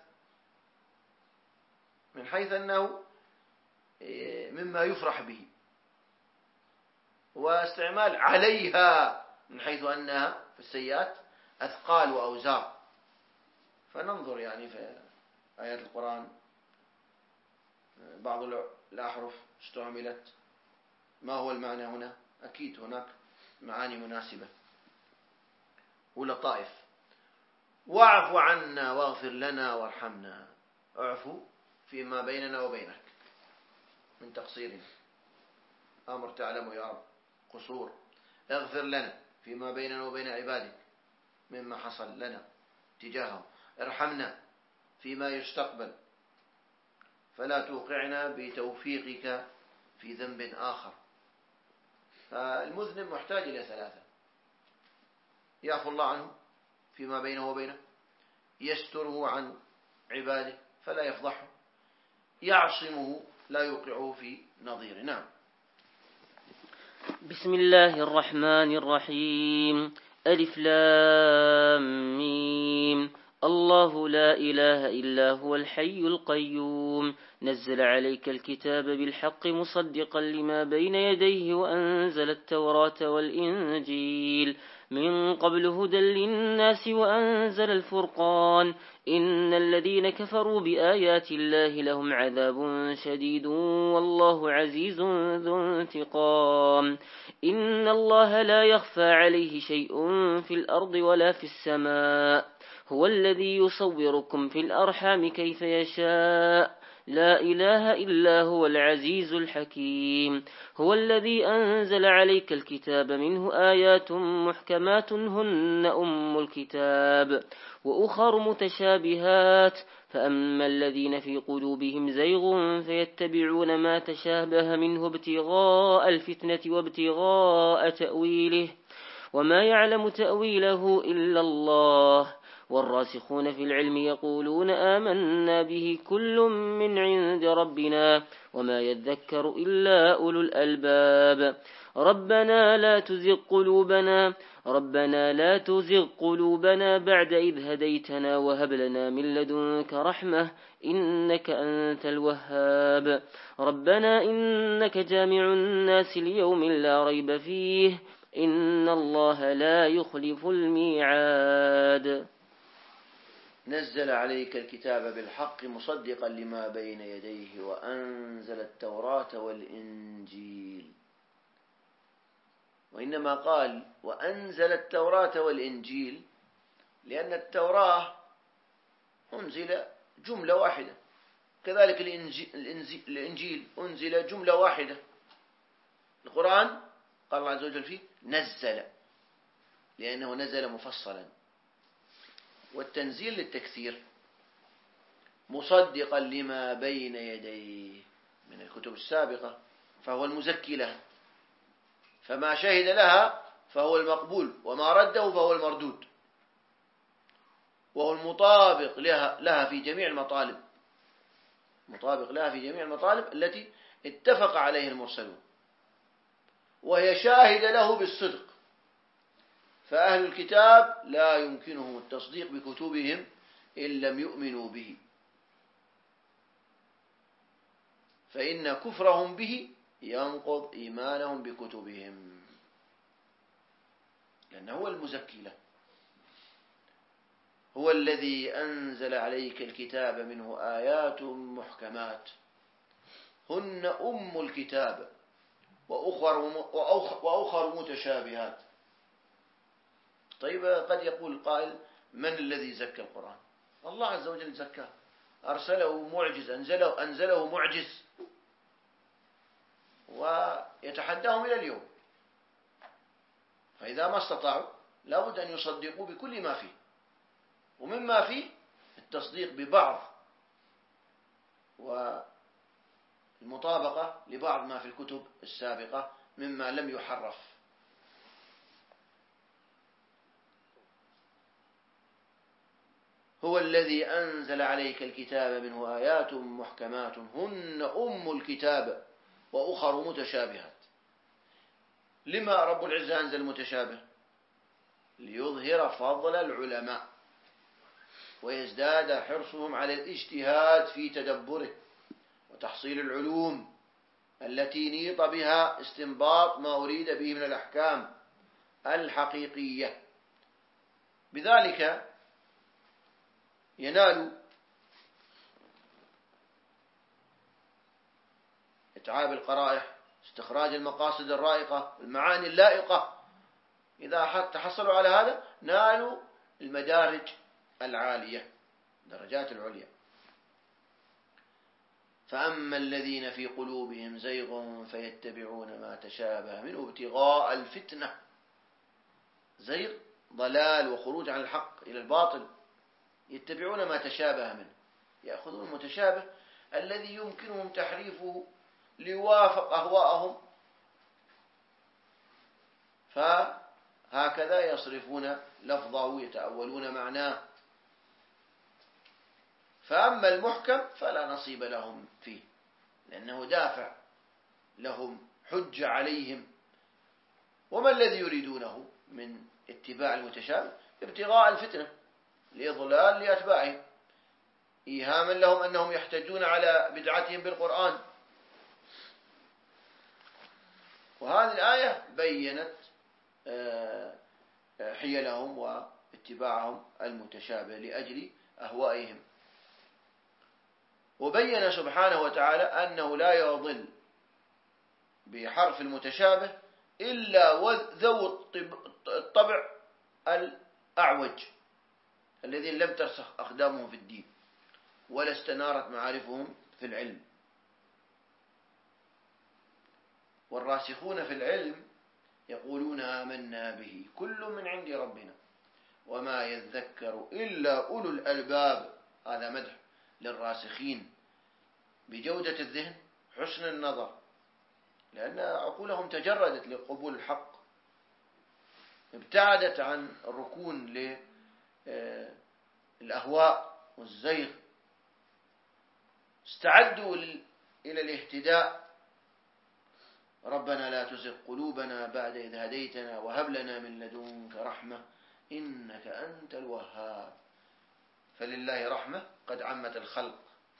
Speaker 1: من حيث أنه مما يفرح به، واستعمال عليها من حيث أنها في السيئات أثقال وأوزار. فننظر يعني في آيات القرآن بعض الأحرف استعملت، ما هو المعنى هنا؟ أكيد هناك معاني مناسبة ولطائف. واعف عنا واغفر لنا وارحمنا. اعفو فيما بيننا وبينك من تقصيرنا، أمر تعلم يا رب قصور. اغفر لنا فيما بيننا وبين عبادك مما حصل لنا تجاهه. ارحمنا فيما يستقبل، فلا توقعنا بتوفيقك في ذنب آخر. فالمذنب محتاج إلى ثلاثة: يعفو الله عنه فيما بينه وبينه، يستره عن عباده فلا يفضحه، يعصمه لا يوقعه في نظيره. نعم.
Speaker 3: بسم الله الرحمن الرحيم. ألف لام ميم. الله لا إله إلا هو الحي القيوم، نزل عليك الكتاب بالحق مصدقا لما بين يديه وأنزل التوراة والإنجيل من قبل هدى للناس وأنزل الفرقان. إن الذين كفروا بآيات الله لهم عذاب شديد والله عزيز ذو انتقام. إن الله لا يخفى عليه شيء في الأرض ولا في السماء، هو الذي يصوركم في الأرحام كيف يشاء، لا إله إلا هو العزيز الحكيم. هو الذي أنزل عليك الكتاب منه آيات محكمات هن أم الكتاب وأخر متشابهات، فأما الذين في قلوبهم زيغ فيتبعون ما تشابه منه ابتغاء الفتنة وابتغاء تأويله، وما يعلم تأويله إلا الله. والراسخون في العلم يقولون آمنا به كل من عند ربنا وما يذكر إلا أولو الألباب. ربنا لا تزغ قلوبنا ربنا لا تزغ قلوبنا بعد إذ هديتنا وهب لنا من لدنك رحمة إنك أنت الوهاب. ربنا إنك جامع الناس ليوم لا ريب فيه إن الله لا يخلف الميعاد.
Speaker 1: نزل عليك الكتاب بالحق مصدقا لما بين يديه وأنزل التوراة والإنجيل. وإنما قال وأنزل التوراة والإنجيل لأن التوراة أنزل جملة واحدة، كذلك الإنجيل أنزل جملة واحدة. القرآن قال الله عز وجل فيه نزل لأنه نزل مفصلا، والتنزيل للتكثير، مصدقا لما بين يديه من الكتب السابقة فهو المزكي لها، فما شهد لها فهو المقبول وما رده فهو المردود، وهو المطابق لها, لها في جميع المطالب مطابق لها في جميع المطالب التي اتفق عليه المرسلون، وهي شاهدة له بالصدق. فأهل الكتاب لا يمكنهم التصديق بكتبهم إن لم يؤمنوا به، فإن كفرهم به ينقض إيمانهم بكتبهم، لأنه هو المزكي له. هو الذي أنزل عليك الكتاب منه آيات محكمات هن أم الكتاب وأخر, وأخر متشابهات. طيب قد يقول قائل من الذي زكى القرآن؟ الله عز وجل زكاه، أرسله معجز، أنزله, أنزله معجز، ويتحداهم إلى اليوم. فإذا ما استطاعوا لابد أن يصدقوا بكل ما فيه، ومما فيه التصديق ببعض والمطابقة لبعض ما في الكتب السابقة مما لم يحرف. هو الذي أنزل عليك الكتاب منه آيات محكمات هن أم الكتاب وأخر متشابهات. لما رب العزة أنزل المتشابه؟ ليظهر فضل العلماء ويزداد حرصهم على الاجتهاد في تدبره وتحصيل العلوم التي نيط بها استنباط ما أريد به من الأحكام الحقيقية. بذلك ينال إتعاب القرائح، استخراج المقاصد الرائقة، المعاني اللائقة. إذا تحصلوا على هذا نالوا المدارج العالية، درجات العليا. فأما الذين في قلوبهم زيغ فيتبعون ما تشابه منه ابتغاء الفتنة. زيغ ضلال وخروج عن الحق إلى الباطل، يتبعون ما تشابه منه، يأخذون المتشابه الذي يمكنهم تحريفه ليوافق أهواءهم، فهكذا يصرفون لفظه يتأولون معناه. فأما المحكم فلا نصيب لهم فيه، لأنه دافع لهم، حج عليهم. وما الذي يريدونه من اتباع المتشابه؟ ابتغاء الفتنة، لإضلال لأتباعهم، إيهاما لهم أنهم يحتجون على بدعتهم بالقرآن. وهذه الآية بيّنت حيلهم واتباعهم المتشابه لأجل أهوائهم. وبين سبحانه وتعالى أنه لا يضل بحرف المتشابه إلا ذو الطبع الأعوج الذين لم ترسخ أقدامهم في الدين ولا استنارت معارفهم في العلم. والراسخون في العلم يقولون آمنا به كل من عند ربنا وما يذكر إلا أولو الألباب. هذا مدح للراسخين بجودة الذهن، حسن النظر، لأن عقولهم تجردت لقبول الحق، ابتعدت عن الركون للأهواء والزيغ، استعدوا إلى الاهتداء. ربنا لا تزغ قلوبنا بعد إذ هديتنا وهب لنا من لدنك رحمة إنك أنت الوهاب. فلله رحمة قد عمت الخلق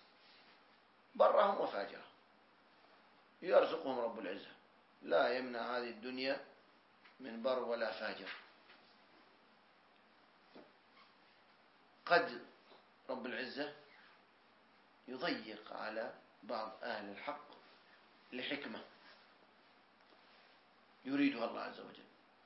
Speaker 1: برهم وفاجرهم، يرزقهم رب العزة، لا يمنع هذه الدنيا من بر ولا فاجر. قد رب العزة يضيق على بعض أهل الحق لحكمة يريدها الله عز وجل،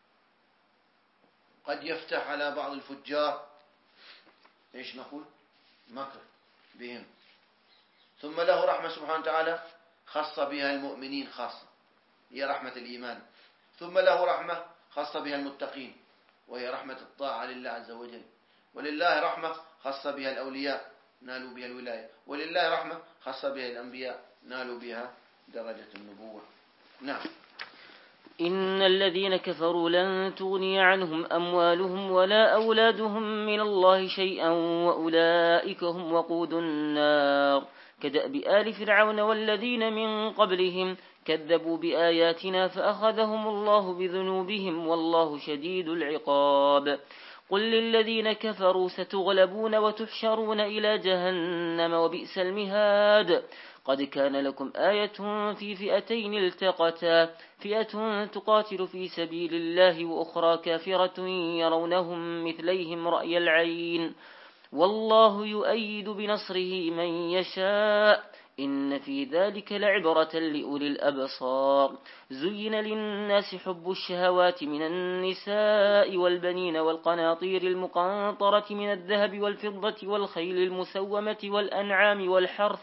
Speaker 1: قد يفتح على بعض الفجار إيش نقول مكر بهم، ثم له رحمة سبحانه وتعالى خاصة بها المؤمنين خاصة، هي رحمة الإيمان، ثم له رحمة خاصة بها المتقين وهي رحمة الطاعة لله عز وجل، ولله رحمة خاصة بها الأولياء نالوا بها الولاية، ولله رحمة خاصة بها الأنبياء نالوا بها درجة النبوة. نعم.
Speaker 3: إن الذين كفروا لن تغني عنهم أموالهم ولا أولادهم من الله شيئا وأولئك هم وقود النار كدأب آل فرعون والذين من قبلهم كذبوا بآياتنا فأخذهم الله بذنوبهم والله شديد العقاب. قل للذين كفروا ستغلبون وتحشرون إلى جهنم وبئس المهاد. قد كان لكم آية في فئتين التقتا فئة تقاتل في سبيل الله وأخرى كافرة يرونهم مثليهم رأي العين والله يؤيد بنصره من يشاء إن في ذلك لعبرة لأولي الأبصار. زين للناس حب الشهوات من النساء والبنين والقناطير المقنطرة من الذهب والفضة والخيل المسومة والأنعام والحرث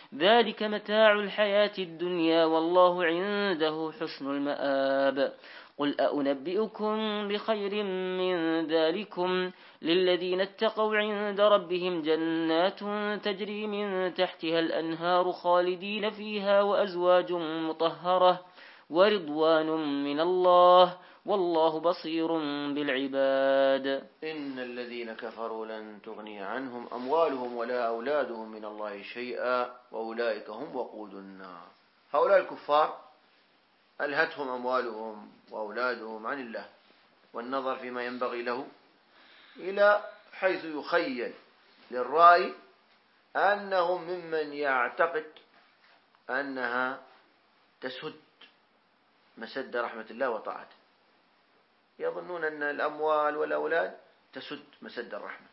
Speaker 3: ذلك متاع الحياة الدنيا والله عنده حسن المآب. قل أنبئكم بخير من ذلكم للذين اتقوا عند ربهم جنات تجري من تحتها الأنهار خالدين فيها وأزواج مطهرة ورضوان من الله والله بصير بالعباد.
Speaker 1: إن الذين كفروا لن تغني عنهم أموالهم ولا أولادهم من الله شيئا وأولئك هم وقود النار. هؤلاء الكفار ألهتهم أموالهم وأولادهم عن الله والنظر فيما ينبغي له، إلى حيث يخيل للرائي أنهم ممن يعتقد أنها تسد مسد رحمة الله وطاعته. يظنون أن الأموال والأولاد تسد مسد الرحمة،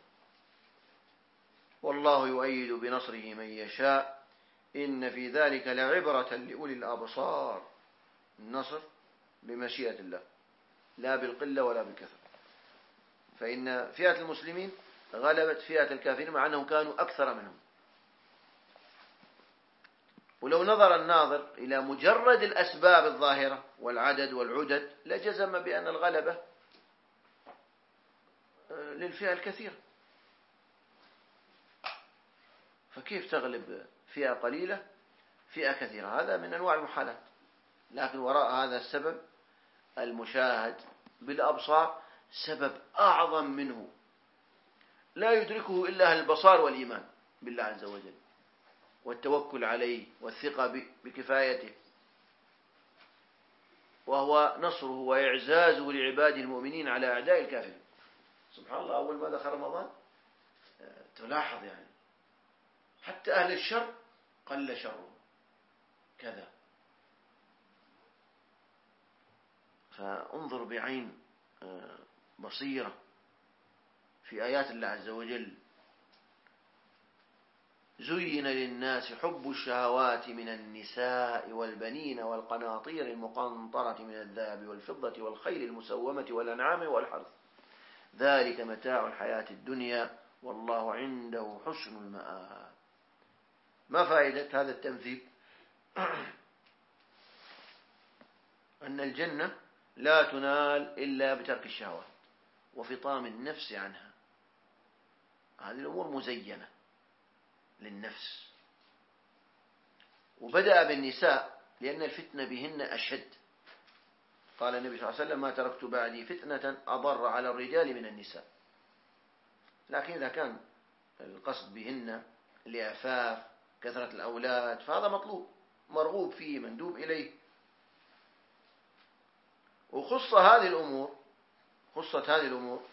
Speaker 1: والله يؤيد بنصره من يشاء إن في ذلك لعبرة لأولي الأبصار. النصر بمشيئة الله لا بالقلة ولا بالكثرة، فإن فئة المسلمين غلبت فئة الكافرين مع أنهم كانوا أكثر منهم. ولو نظر الناظر إلى مجرد الأسباب الظاهرة والعدد والعدد لجزم بأن الغلبة للفئة الكثيرة، فكيف تغلب فئة قليلة فئة كثيرة؟ هذا من أنواع المحالات. لكن وراء هذا السبب المشاهد بالأبصار سبب أعظم منه لا يدركه إلا أهل البصار والإيمان بالله عز وجل والتوكل عليه والثقة بكفايته، وهو نصره وإعزازه لعباده المؤمنين على أعداء الكافرين. سبحان الله، أول ما دخل رمضان تلاحظ يعني حتى أهل الشر قل شره كذا. فانظر بعين بصيرة في آيات الله عز وجل. زين للناس حب الشهوات من النساء والبنين والقناطير المقنطرة من الذهب والفضة والخيل المسومة والأنعام والحرث ذلك متاع الحياة الدنيا والله عنده حسن المآب. ما فائدة هذا التمثيل؟ أن الجنة لا تنال إلا بترك الشهوات وفطام النفس عنها. هذه الأمور مزينة للنفس. وبدأ بالنساء لأن الفتنة بهن أشد. قال النبي صلى الله عليه وسلم: ما تركت بعدي فتنة أضر على الرجال من النساء. لكن إذا كان القصد بهن لعفاف كثرة الأولاد فهذا مطلوب مرغوب فيه مندوب إليه. وخص هذه الأمور خصت هذه الأمور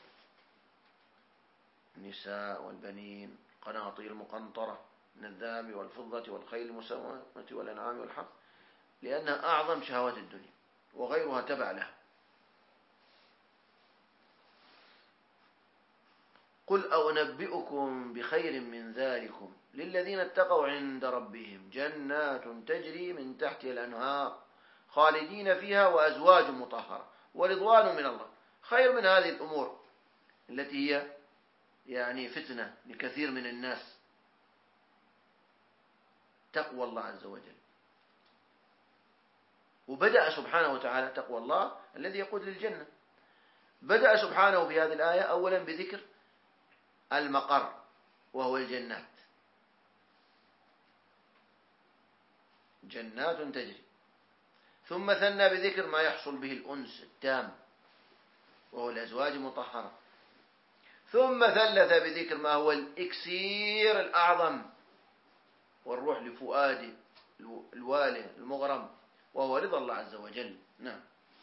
Speaker 1: النساء والبنين قناطير مقنطرة من الذهب والفضة والخيل المسومة والأنعام والحرث لأنها أعظم شهوات الدنيا وغيرها تبع لها. قل أنبئكم بخير من ذلكم للذين اتقوا عند ربهم جنات تجري من تحتها الأنهار خالدين فيها وأزواج مطهرة ورضوان من الله. خير من هذه الأمور التي هي يعني فتنة لكثير من الناس تقوى الله عز وجل. وبدأ سبحانه وتعالى تقوى الله الذي يقود للجنة. بدأ سبحانه في هذه الآية أولا بذكر المقر وهو الجنات، جنات تجري، ثم ثنى بذكر ما يحصل به الأنس التام وهو الأزواج المطهرة، ثم ثلث بذكر ما هو الإكسير الأعظم والروح لفؤاده الواله المغرم وهو رضا الله عز وجل. نعم.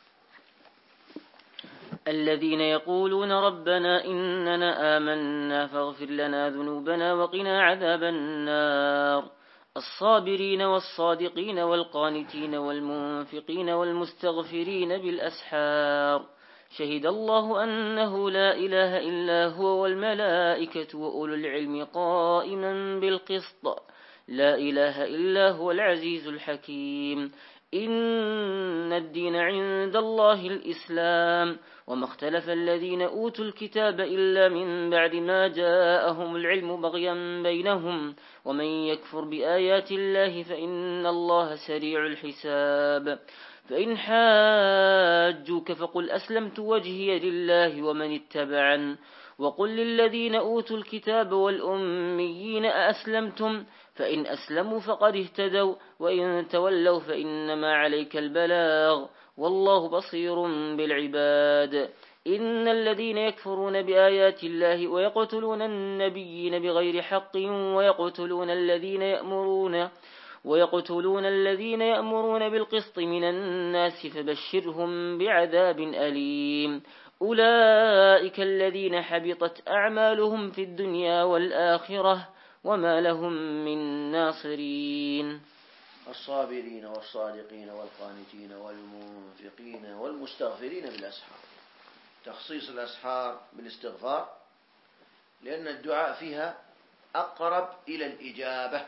Speaker 3: الذين يقولون ربنا إننا آمنا فاغفر لنا ذنوبنا وقنا عذاب النار الصابرين والصادقين والقانتين والمنفقين والمستغفرين بالأسحار شهد الله أنه لا إله إلا هو والملائكة وأولو العلم قائما بالقسط لا إله إلا هو العزيز الحكيم. إن الدين عند الله الإسلام وما اختلف الذين أوتوا الكتاب إلا من بعد ما جاءهم العلم بغيا بينهم ومن يكفر بآيات الله فإن الله سريع الحساب. فإن حاجوك فقل أسلمت وجهي لله ومن اتبعن وقل للذين أوتوا الكتاب والأميين أأسلمتم فإن أسلموا فقد اهتدوا وإن تولوا فإنما عليك البلاغ والله بصير بالعباد إن الذين يكفرون بآيات الله ويقتلون النبيين بغير حق ويقتلون الذين يأمرون ويقتلون الذين يأمرون بالقسط من الناس فبشرهم بعذاب أليم أولئك الذين حبطت أعمالهم في الدنيا والآخرة وما لهم من ناصرين.
Speaker 1: الصابرين والصادقين والقانتين والمنفقين والمستغفرين بالأسحار. تخصيص الأسحار بالاستغفار لأن الدعاء فيها أقرب إلى الإجابة،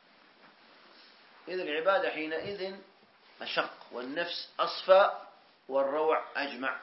Speaker 1: إذ العبادة حينئذ أشق والنفس أصفى والروع أجمع.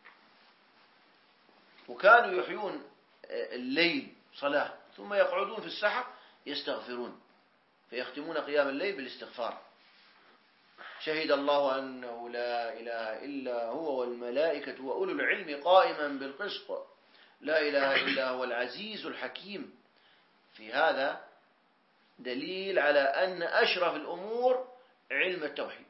Speaker 1: وكانوا يحيون الليل صلاة ثم يقعدون في السحر يستغفرون فيختمون قيام الليل بالاستغفار. شهد الله أنه لا إله إلا هو والملائكة وأولو العلم قائما بالقسط لا إله إلا هو العزيز الحكيم. في هذا دليل على أن أشرف الأمور علم التوحيد.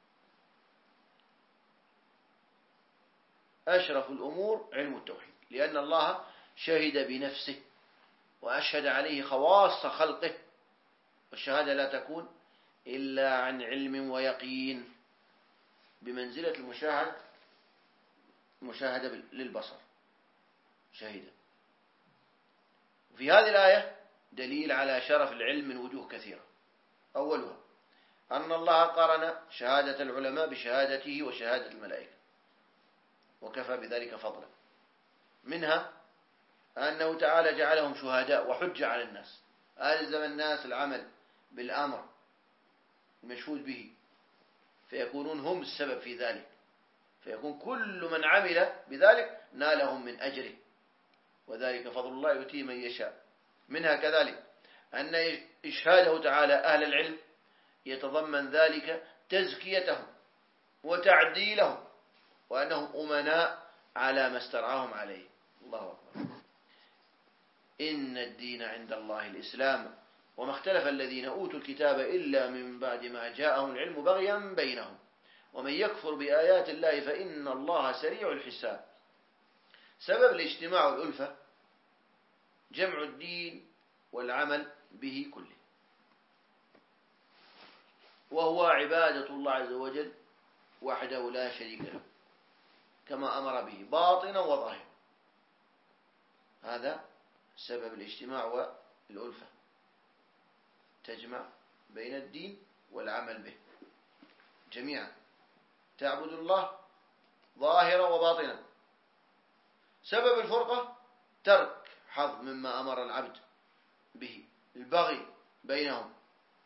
Speaker 1: أشرف الأمور علم التوحيد لأن الله شهد بنفسه وأشهد عليه خواص خلقه، والشهادة لا تكون إلا عن علم ويقين بمنزلة المشاهد المشاهدة للبصر شهيدا. وفي هذه الآية دليل على شرف العلم من وجوه كثيرة. أولها أن الله قارن شهادة العلماء بشهادته وشهادة الملائكة وكفى بذلك فضلا. منها أنه تعالى جعلهم شهداء وحجة على الناس، ألزم الناس العمل بالأمر المشهود به فيكونون هم السبب في ذلك، فيكون كل من عمل بذلك نالهم من أجره، وذلك فضل الله يؤتيه من يشاء. منها كذلك أن إشهاده تعالى أهل العلم يتضمن ذلك تزكيتهم وتعديلهم وأنهم أمناء على ما استرعاهم عليه. الله أكبر. إن الدين عند الله الإسلام وما اختلف الذين أوتوا الكتاب إلا من بعد ما جاءهم العلم بغيا بينهم ومن يكفر بآيات الله فإن الله سريع الحساب. سبب الاجتماع والألفة جمع الدين والعمل به كله، وهو عبادة الله عز وجل وحده لا شريك له كما أمر به باطنا وظاهرا. هذا سبب الاجتماع والألفة، تجمع بين الدين والعمل به جميعا، تعبد الله ظاهرا وباطنا. سبب الفرقة ترك حظ مما أمر العبد به، البغي بينهم.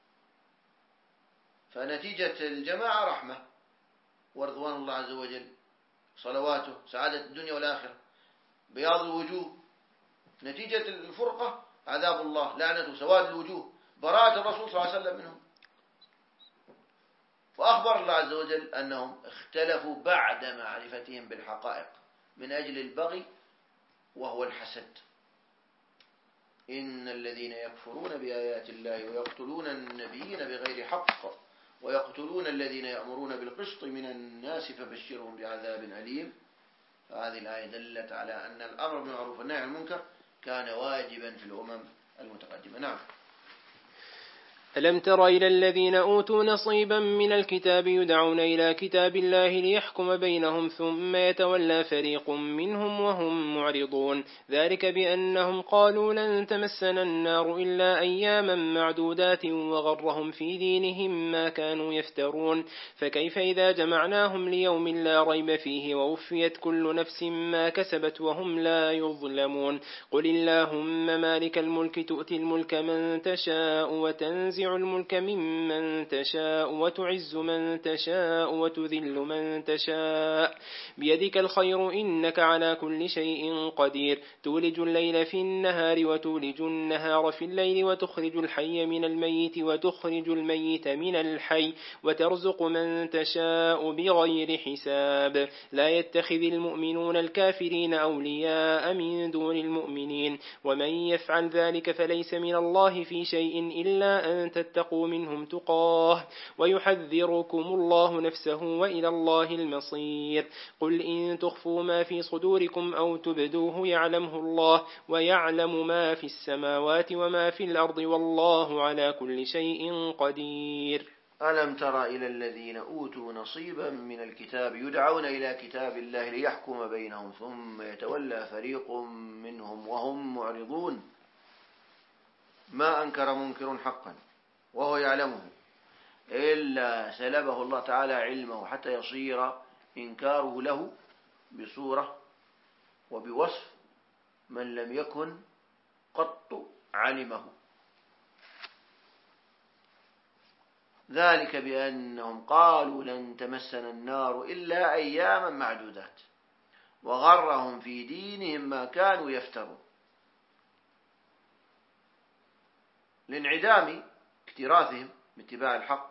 Speaker 1: فنتيجة الجماعة رحمة ورضوان الله عز وجل، صلواته، سعادة الدنيا والآخرة، بياض الوجوه. نتيجة الفرقة عذاب الله، لعنته، سواد الوجوه، براءة الرسول صلى الله عليه وسلم منهم. وأخبر الله عز وجل أنهم اختلفوا بعد معرفتهم بالحقائق من أجل البغي وهو الحسد. إن الذين يكفرون بآيات الله ويقتلون النبيين بغير حق ويقتلون الذين يأمرون بالقسط من الناس فبشرهم بعذاب أليم. فهذه الآية دلت على أن الأمر بالمعروف والنهي عن المنكر كان واجبا في الأمم المتقدمة. نعم.
Speaker 4: ألم تر إلى الذين أوتوا نصيبا من الكتاب يدعون إلى كتاب الله ليحكم بينهم ثم يتولى فريق منهم وهم معرضون. ذلك بأنهم قالوا لن تمسنا النار إلا أياما معدودات وغرهم في دينهم ما كانوا يفترون. فكيف إذا جمعناهم ليوم لا ريب فيه ووفيت كل نفس ما كسبت وهم لا يظلمون. قل اللهم مالك الملك تؤتي الملك من تشاء وتنزع تنزع الملك ممن تشاء وتعز من تشاء وتذل من تشاء بيدك الخير إنك على كل شيء قدير تولج الليل في النهار وتولج النهار في الليل وتخرج الحي من الميت وتخرج الميت من الحي وترزق من تشاء بغير حساب لا يتخذ المؤمنون الكافرين أولياء من دون المؤمنين ومن يفعل ذلك فليس من الله في شيء إلا أن تتقوا منهم تقاه ويحذركم الله نفسه وإلى الله المصير قل إن تخفوا ما في صدوركم أو تبدوه يعلمه الله ويعلم ما في السماوات وما في الأرض والله على كل شيء قدير
Speaker 1: ألم تر إلى الذين أوتوا نصيبا من الكتاب يدعون إلى كتاب الله ليحكم بينهم ثم يتولى فريق منهم وهم معرضون ما أنكر منكر حقا وهو يعلمه إلا سلبه الله تعالى علمه حتى يصير إنكاره له بصورة وبوصف من لم يكن قط علمه ذلك بأنهم قالوا لن تمسنا النار إلا أياما معدودات وغرهم في دينهم ما كانوا يفترون لانعدام اكتراثهم باتباع الحق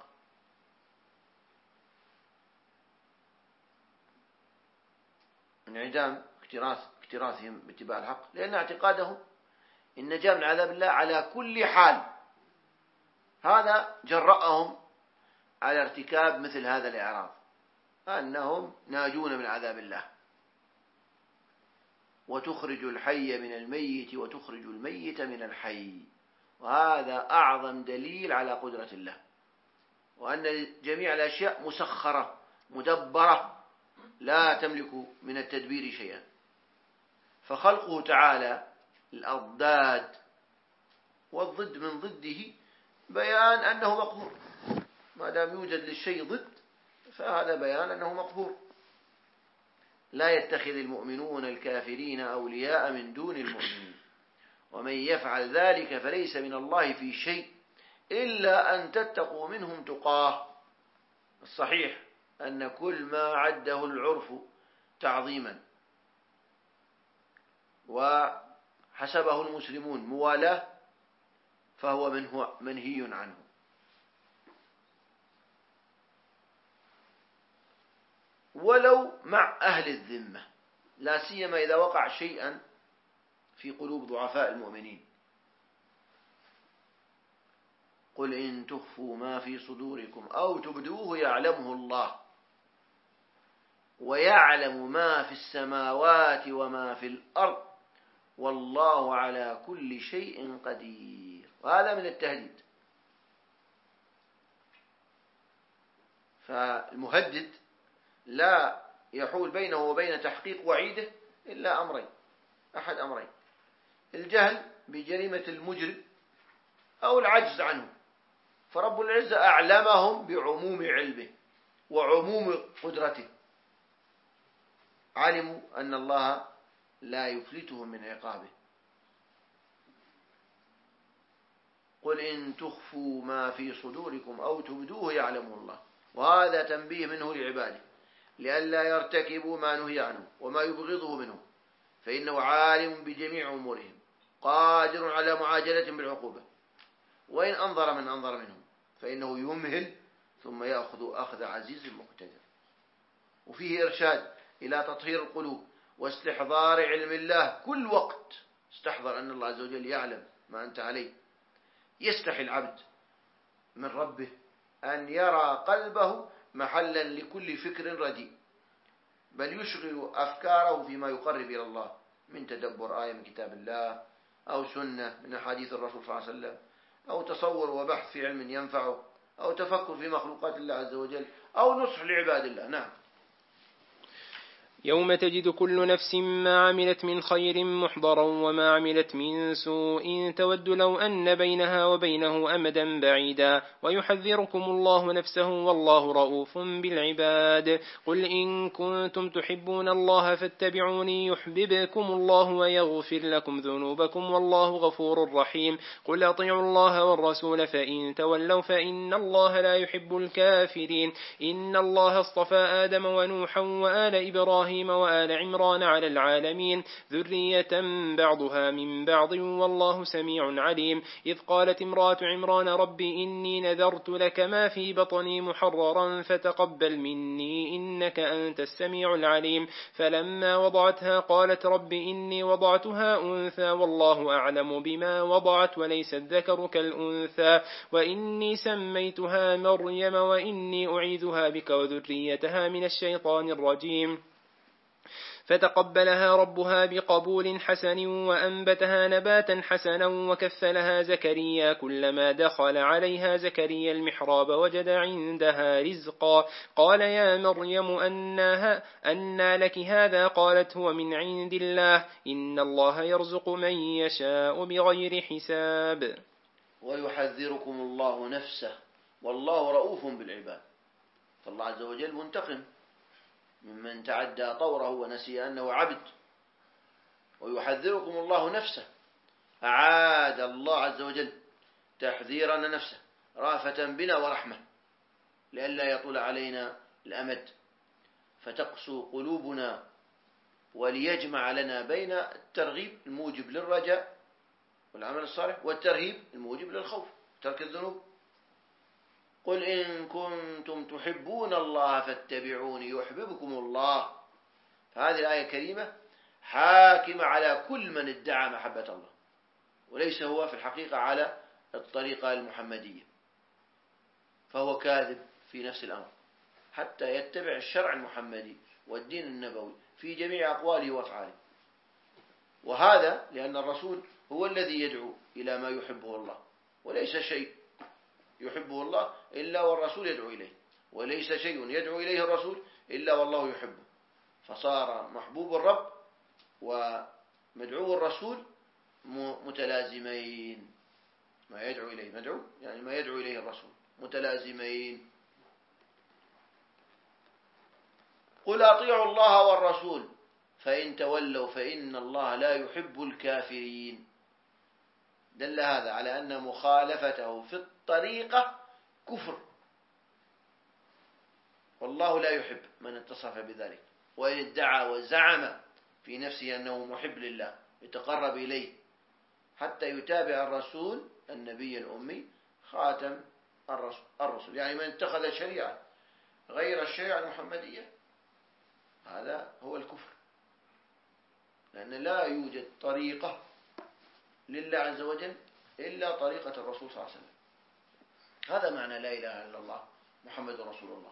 Speaker 1: انعدام اكتراث اكتراثهم باتباع الحق لأن اعتقادهم النجاة من عذاب الله على كل حال هذا جرأهم على ارتكاب مثل هذا الإعراض أنهم ناجون من عذاب الله وتخرج الحي من الميت وتخرج الميت من الحي وهذا أعظم دليل على قدرة الله وأن جميع الأشياء مسخرة مدبرة لا تملك من التدبير شيئا فخلقه تعالى الأضداد والضد من ضده بيان أنه مقهور ما دام يوجد للشيء ضد فهذا بيان أنه مقهور لا يتخذ المؤمنون الكافرين أولياء من دون المؤمنين ومن يفعل ذلك فليس من الله في شيء إلا أن تتقوا منهم تقاه الصحيح أن كل ما عده العرف تعظيما وحسبه المسلمون موالاه فهو منهي عنه ولو مع أهل الذمة لا سيما إذا وقع شيئا في قلوب ضعفاء المؤمنين قل إن تخفوا ما في صدوركم أو تبدوه يعلمه الله ويعلم ما في السماوات وما في الأرض والله على كل شيء قدير وهذا من التهديد فالمهدد لا يحول بينه وبين تحقيق وعيده إلا أمرين أحد أمرين الجهل بجريمة المجرم أو العجز عنه فرب العزة أعلمهم بعموم علمه وعموم قدرته علموا أن الله لا يفلتهم من عقابه قل إن تخفوا ما في صدوركم أو تبدوه يعلمه الله وهذا تنبيه منه لعباده لئلا يرتكبوا ما نهي عنه وما يبغضه منه فإنه عالم بجميع أمورهم قادر على معاجلة بالعقوبة وإن أنظر من أنظر منهم فإنه يمهل ثم يأخذ أخذ عزيز مقتدر وفيه إرشاد إلى تطهير القلوب واستحضار علم الله كل وقت استحضر أن الله عز وجل يعلم ما أنت عليه يستحي العبد من ربه أن يرى قلبه محلا لكل فكر رديء بل يشغل أفكاره فيما يقرب إلى الله من تدبر آية من كتاب الله أو سنة من أحاديث الرسول صلى الله عليه وسلم أو تصور وبحث في علم ينفعه أو تفكر في مخلوقات الله عز وجل أو نصح لعباد الله. نعم.
Speaker 4: يوم تجد كل نفس ما عملت من خير محضرا وما عملت من سوء تود لو أن بينها وبينه أمدا بعيدا ويحذركم الله نفسه والله رؤوف بالعباد. قل إن كنتم تحبون الله فاتبعوني يحببكم الله ويغفر لكم ذنوبكم والله غفور رحيم. قل أطيعوا الله والرسول فإن تولوا فإن الله لا يحب الكافرين. إن الله اصطفى آدم ونوحا وآل إبراهيم وآل عمران على العالمين ذرية بعضها من بعض والله سميع عليم. إذ قالت امرأة عمران رب إني نذرت لك ما في بطني محررا فتقبل مني إنك أنت السميع العليم. فلما وضعتها قالت رب إني وضعتها أنثى والله أعلم بما وضعت وليس الذكر كالأنثى وإني سميتها مريم وإني أعيذها بك وذريتها من الشيطان الرجيم. فتقبلها ربها بقبول حسن وأنبتها نباتا حسنا وكفلها زكريا كلما دخل عليها زكريا المحراب وجد عندها رزقا قال يا مريم أنى أنى لك هذا قالت هو من عند الله إن الله يرزق من يشاء بغير حساب.
Speaker 1: ويحذركم الله نفسه والله رؤوف بالعباد. فالله عز وجل منتقم ممن تعدى طوره ونسي أنه عبد. ويحذركم الله نفسه، أعاد الله عز وجل تحذيرنا نفسه رافة بنا ورحمة لئلا يطول علينا الأمد فتقسو قلوبنا، وليجمع لنا بين الترغيب الموجب للرجاء والعمل الصالح والترهيب الموجب للخوف ترك الذنوب. قل إن كنتم تحبون الله فاتبعوني يحببكم الله. فهذه الآية الكريمة حاكمة على كل من ادعى محبة الله وليس هو في الحقيقة على الطريقة المحمدية، فهو كاذب في نفس الأمر حتى يتبع الشرع المحمدي والدين النبوي في جميع أقواله وأفعاله. وهذا لأن الرسول هو الذي يدعو إلى ما يحبه الله، وليس شيء يحبه الله إلا والرسول يدعو إليه، وليس شيء يدعو إليه الرسول إلا والله يحبه. فصار محبوب الرب ومدعو الرسول متلازمين. ما يدعو إليه مدعو يعني ما يدعو إليه الرسول متلازمين. قل أطيعوا الله والرسول فإن تولوا فإن الله لا يحب الكافرين. دل هذا على أن مخالفته في الطريقة كفر، والله لا يحب من اتصف بذلك، وإن ادعى وزعم في نفسه أنه محب لله يتقرب إليه حتى يتابع الرسول النبي الأمي خاتم الرسل، يعني من اتخذ شريعة غير الشريعة المحمدية هذا هو الكفر، لأن لا يوجد طريقة لله عز وجل إلا طريقة الرسول صلى الله عليه وسلم. هذا معنى لا إله إلا الله محمد رسول الله.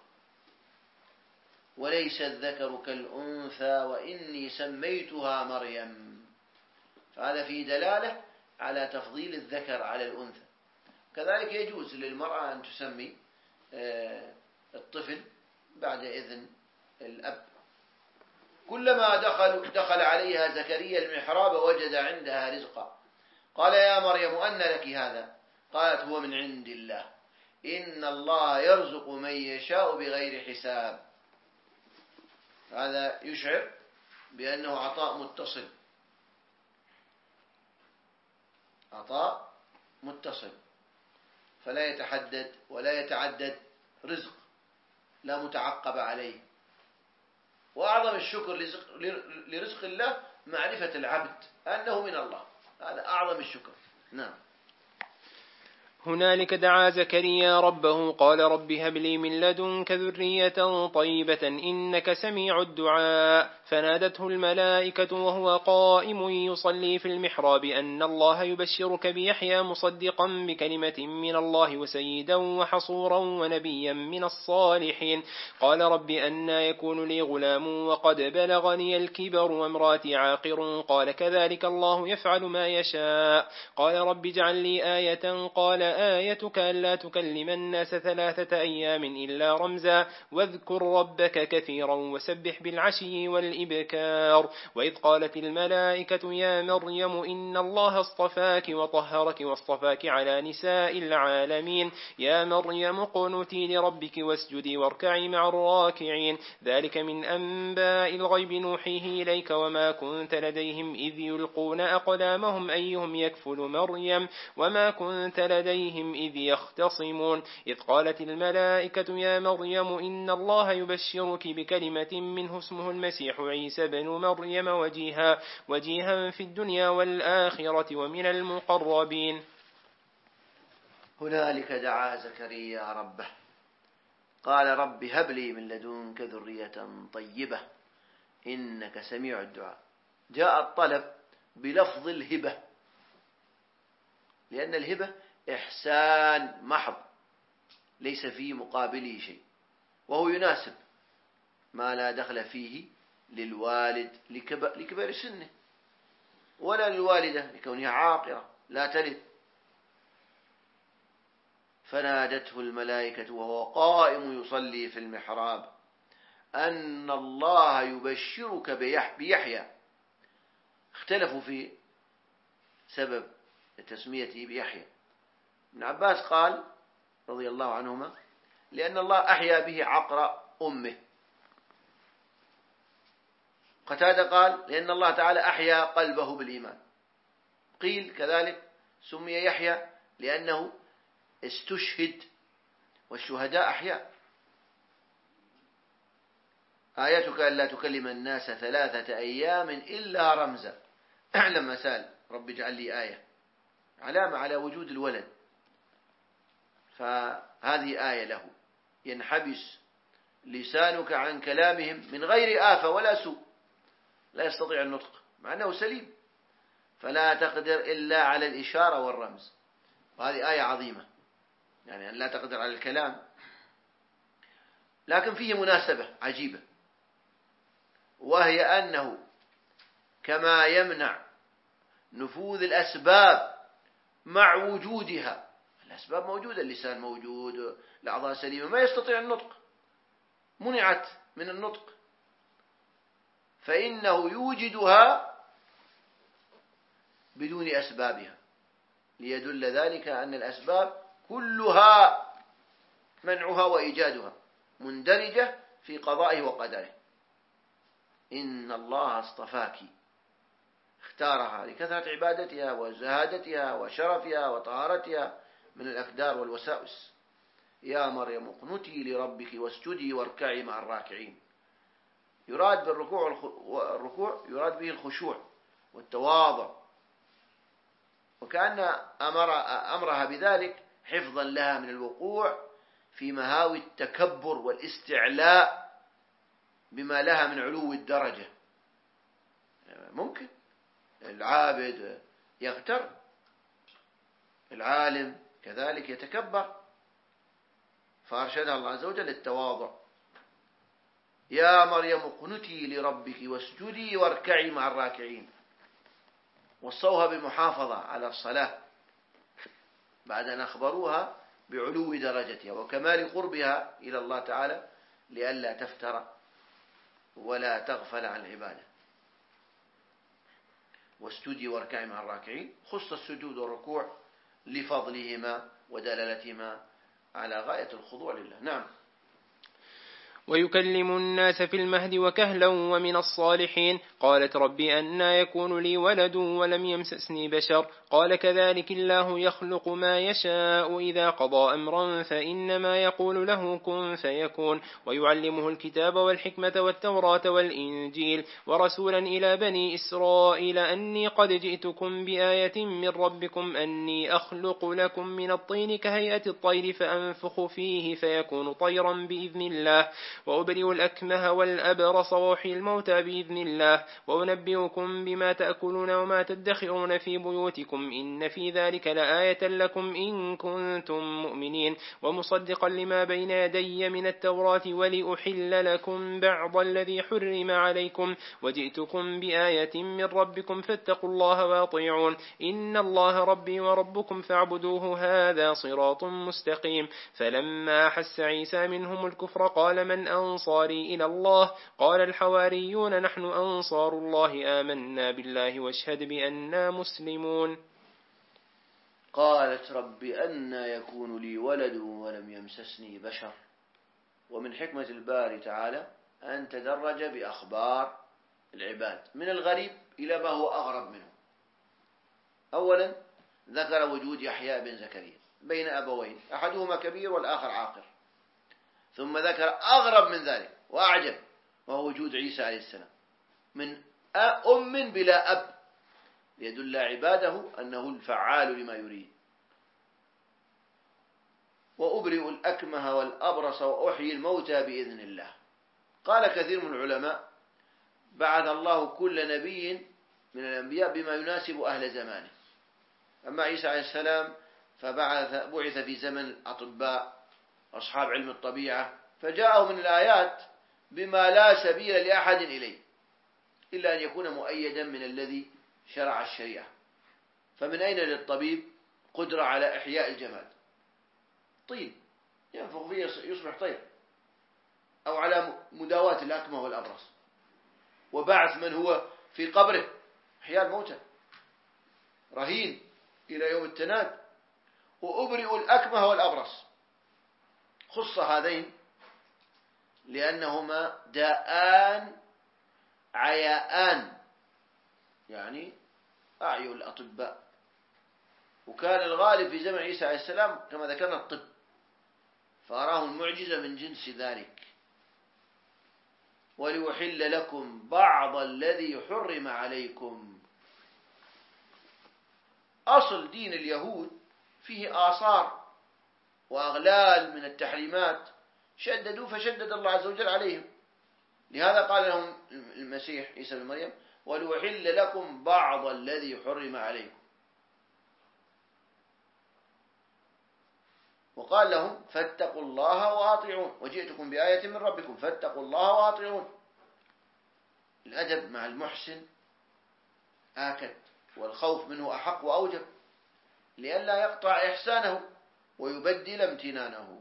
Speaker 1: وليس الذكر كالأنثى وإني سميتها مريم. فهذا فيه دلالة على تفضيل الذكر على الأنثى. كذلك يجوز للمرأة أن تسمي الطفل بعد إذن الأب. كلما دخل, دخل عليها زكريا المحراب وجد عندها رزقا قال يا مريم أن لك هذا قالت هو من عند الله إن الله يرزق من يشاء بغير حساب. هذا يشعر بأنه عطاء متصل، عطاء متصل فلا يتحدد ولا يتعدد رزق لا متعقب عليه. وأعظم الشكر لرزق الله معرفة العبد أنه من الله، هذا أعظم الشكر. نعم.
Speaker 4: هنالك دعا زكريا ربه قال رب هب لي من لدنك ذرية طيبة إنك سميع الدعاء. فنادته الملائكة وهو قائم يصلي في المحراب أن الله يبشرك بيحيى مصدقا بكلمة من الله وسيدا وحصورا ونبيا من الصالحين. قال رب أنى يكون لي غلام وقد بلغني الكبر وامراتي عاقر قال كذلك الله يفعل ما يشاء. قال رب اجعل لي آية قال آيتك ألا تكلم الناس ثلاثة أيام إلا رمزا واذكر ربك كثيرا وسبح بالعشي والإبكار وإذ قالت الملائكة يا مريم إن الله اصطفاك وطهرك واصطفاك على نساء العالمين يا مريم اقنتي لربك واسجدي واركعي مع الراكعين ذلك من أنباء الغيب نوحيه إليك وما كنت لديهم إذ يلقون أقلامهم أيهم يكفل مريم وما كنت لديهم إذ يختصمون إذ قالت الملائكة يا مريم إن الله يبشرك بكلمة منه اسمه المسيح عيسى بن مريم وجيها, وجيها في الدنيا والآخرة ومن المقربين.
Speaker 1: هنالك دعا زكريا ربه قال رب هب لي من لدنك ذرية طيبة إنك سميع الدعاء. جاء الطلب بلفظ الهبة لأن الهبة إحسان محض ليس في مقابله شيء، وهو يناسب ما لا دخل فيه للوالد لكبر سنه ولا للوالدة لكونها عاقرة لا تلد. فنادته الملائكة وهو قائم يصلي في المحراب أن الله يبشرك بيحيى. اختلفوا في سبب تسميته بيحيى. ابن عباس قال رضي الله عنهما لأن الله أحيا به عقر أمه. قتادة قال لأن الله تعالى أحيا قلبه بالإيمان. قيل كذلك سمي يحيى لأنه استشهد والشهداء أحياء. آيتك ألا تكلم الناس ثلاثة أيام إلا رمزا. لما سأل رب اجعل لي آية علامة على وجود الولد، فهذه آية له ينحبس لسانك عن كلامهم من غير آفة ولا سوء، لا يستطيع النطق مع أنه سليم، فلا تقدر إلا على الإشارة والرمز. وهذه آية عظيمة، يعني أن لا تقدر على الكلام، لكن فيه مناسبة عجيبة، وهي أنه كما يمنع نفوذ الأسباب مع وجودها، الأسباب موجودة، اللسان موجود، الأعضاء سليمة، ما يستطيع النطق، منعت من النطق، فإنه يوجدها بدون أسبابها، ليدل ذلك أن الأسباب كلها منعها وإيجادها مندرجة في قضائه وقدره. إن الله اصطفاك، اختارها لكثرة عبادتها وزهادتها وشرفها وطهارتها من الأكدار والوساوس. يا مريم اقنتي لربك واسجدي واركعي مع الراكعين. يراد بالركوع والركوع يراد به الخشوع والتواضع، وكأن أمر أمرها بذلك حفظا لها من الوقوع في مهاوي التكبر والاستعلاء بما لها من علو الدرجة. ممكن العابد يغتر، العالم كذلك يتكبر، فأرشدها الله عز وجل للتواضع. يا مريم اقنتي لربك واسجدي واركعي مع الراكعين. وصوها بالمحافظة على الصلاة بعد أن أخبروها بعلو درجتها وكمال قربها إلى الله تعالى لئلا تفتر ولا تغفل عن العبادة. واسجدي واركعي مع الراكعين، خص السجود والركوع لفضلهما ودلالتهما على غاية الخضوع لله. نعم.
Speaker 4: ويكلم الناس في المهد وكهلا ومن الصالحين. قالت ربي أنى يكون لي ولد ولم يمسسني بشر قال كذلك الله يخلق ما يشاء إذا قضى أمرا فإنما يقول له كن فيكون. ويعلمه الكتاب والحكمة والتوراة والإنجيل ورسولا إلى بني إسرائيل أني قد جئتكم بآية من ربكم أني أخلق لكم من الطين كهيئة الطير فأنفخ فيه فيكون طيرا بإذن الله وأبرئ الأكمه والأبرص وأحيي الموتى بإذن الله وأنبئكم بما تأكلون وما تدخرون في بيوتكم إن في ذلك لآية لكم إن كنتم مؤمنين ومصدقا لما بين يدي من التوراة ولأحل لكم بعض الذي حرم عليكم وجئتكم بآية من ربكم فاتقوا الله وأطيعون إن الله ربي وربكم فاعبدوه هذا صراط مستقيم فلما أحس عيسى منهم الكفر قال من أنصاري إلى الله قال الحواريون نحن أنصار الله آمنا بالله واشهد بأننا مسلمون
Speaker 1: قالت رب أنى يكون لي ولد ولم يمسسني بشر. ومن حكمة الباري تعالى أن تدرج بأخبار العباد من الغريب إلى ما هو أغرب منه. أولا ذكر وجود يحيى بن زكريا بين أبوين أحدهما كبير والآخر عاقر، ثم ذكر أغرب من ذلك وأعجب وهو وجود عيسى عليه السلام من أم بلا أب ليدل عباده أنه الفعال لما يريد. وأبرئ الأكمه والأبرص وأحيي الموتى بإذن الله. قال كثير من العلماء بعث الله كل نبي من الأنبياء بما يناسب أهل زمانه. أما عيسى عليه السلام فبعث بعث في زمن الأطباء أصحاب علم الطبيعة، فجاءه من الآيات بما لا سبيل لأحد إليه إلا أن يكون مؤيدا من الذي شرع الشريعة. فمن أين للطبيب قدرة على إحياء الجماد؟ طيب ينفخ فيه يصبح طير، أو على مداواة الأكمه والأبرص، وبعث من هو في قبره إحياء الموتى رهين إلى يوم التناد. وأبرئ الأكمه والأبرص خص هذين لأنهما داءان عياءان، يعني أعيوا الأطباء، وكان الغالب في زمن عيسى عليه السلام كما ذكرنا الطب، فأراه المعجزة من جنس ذلك. وليحل لكم بعض الذي حرم عليكم. أصل دين اليهود فيه آثار وأغلال من التحريمات شددوا فشدد الله عز وجل عليهم. لهذا قال لهم المسيح عيسى بن مريم وليحل لكم بعض الذي حرم عليكم، وقال لهم فاتقوا الله وأطيعون وجئتكم بآية من ربكم فاتقوا الله وأطيعون. الأدب مع المحسن آكد، والخوف منه أحق وأوجب لئلا يقطع إحسانه ويبدل امتنانه.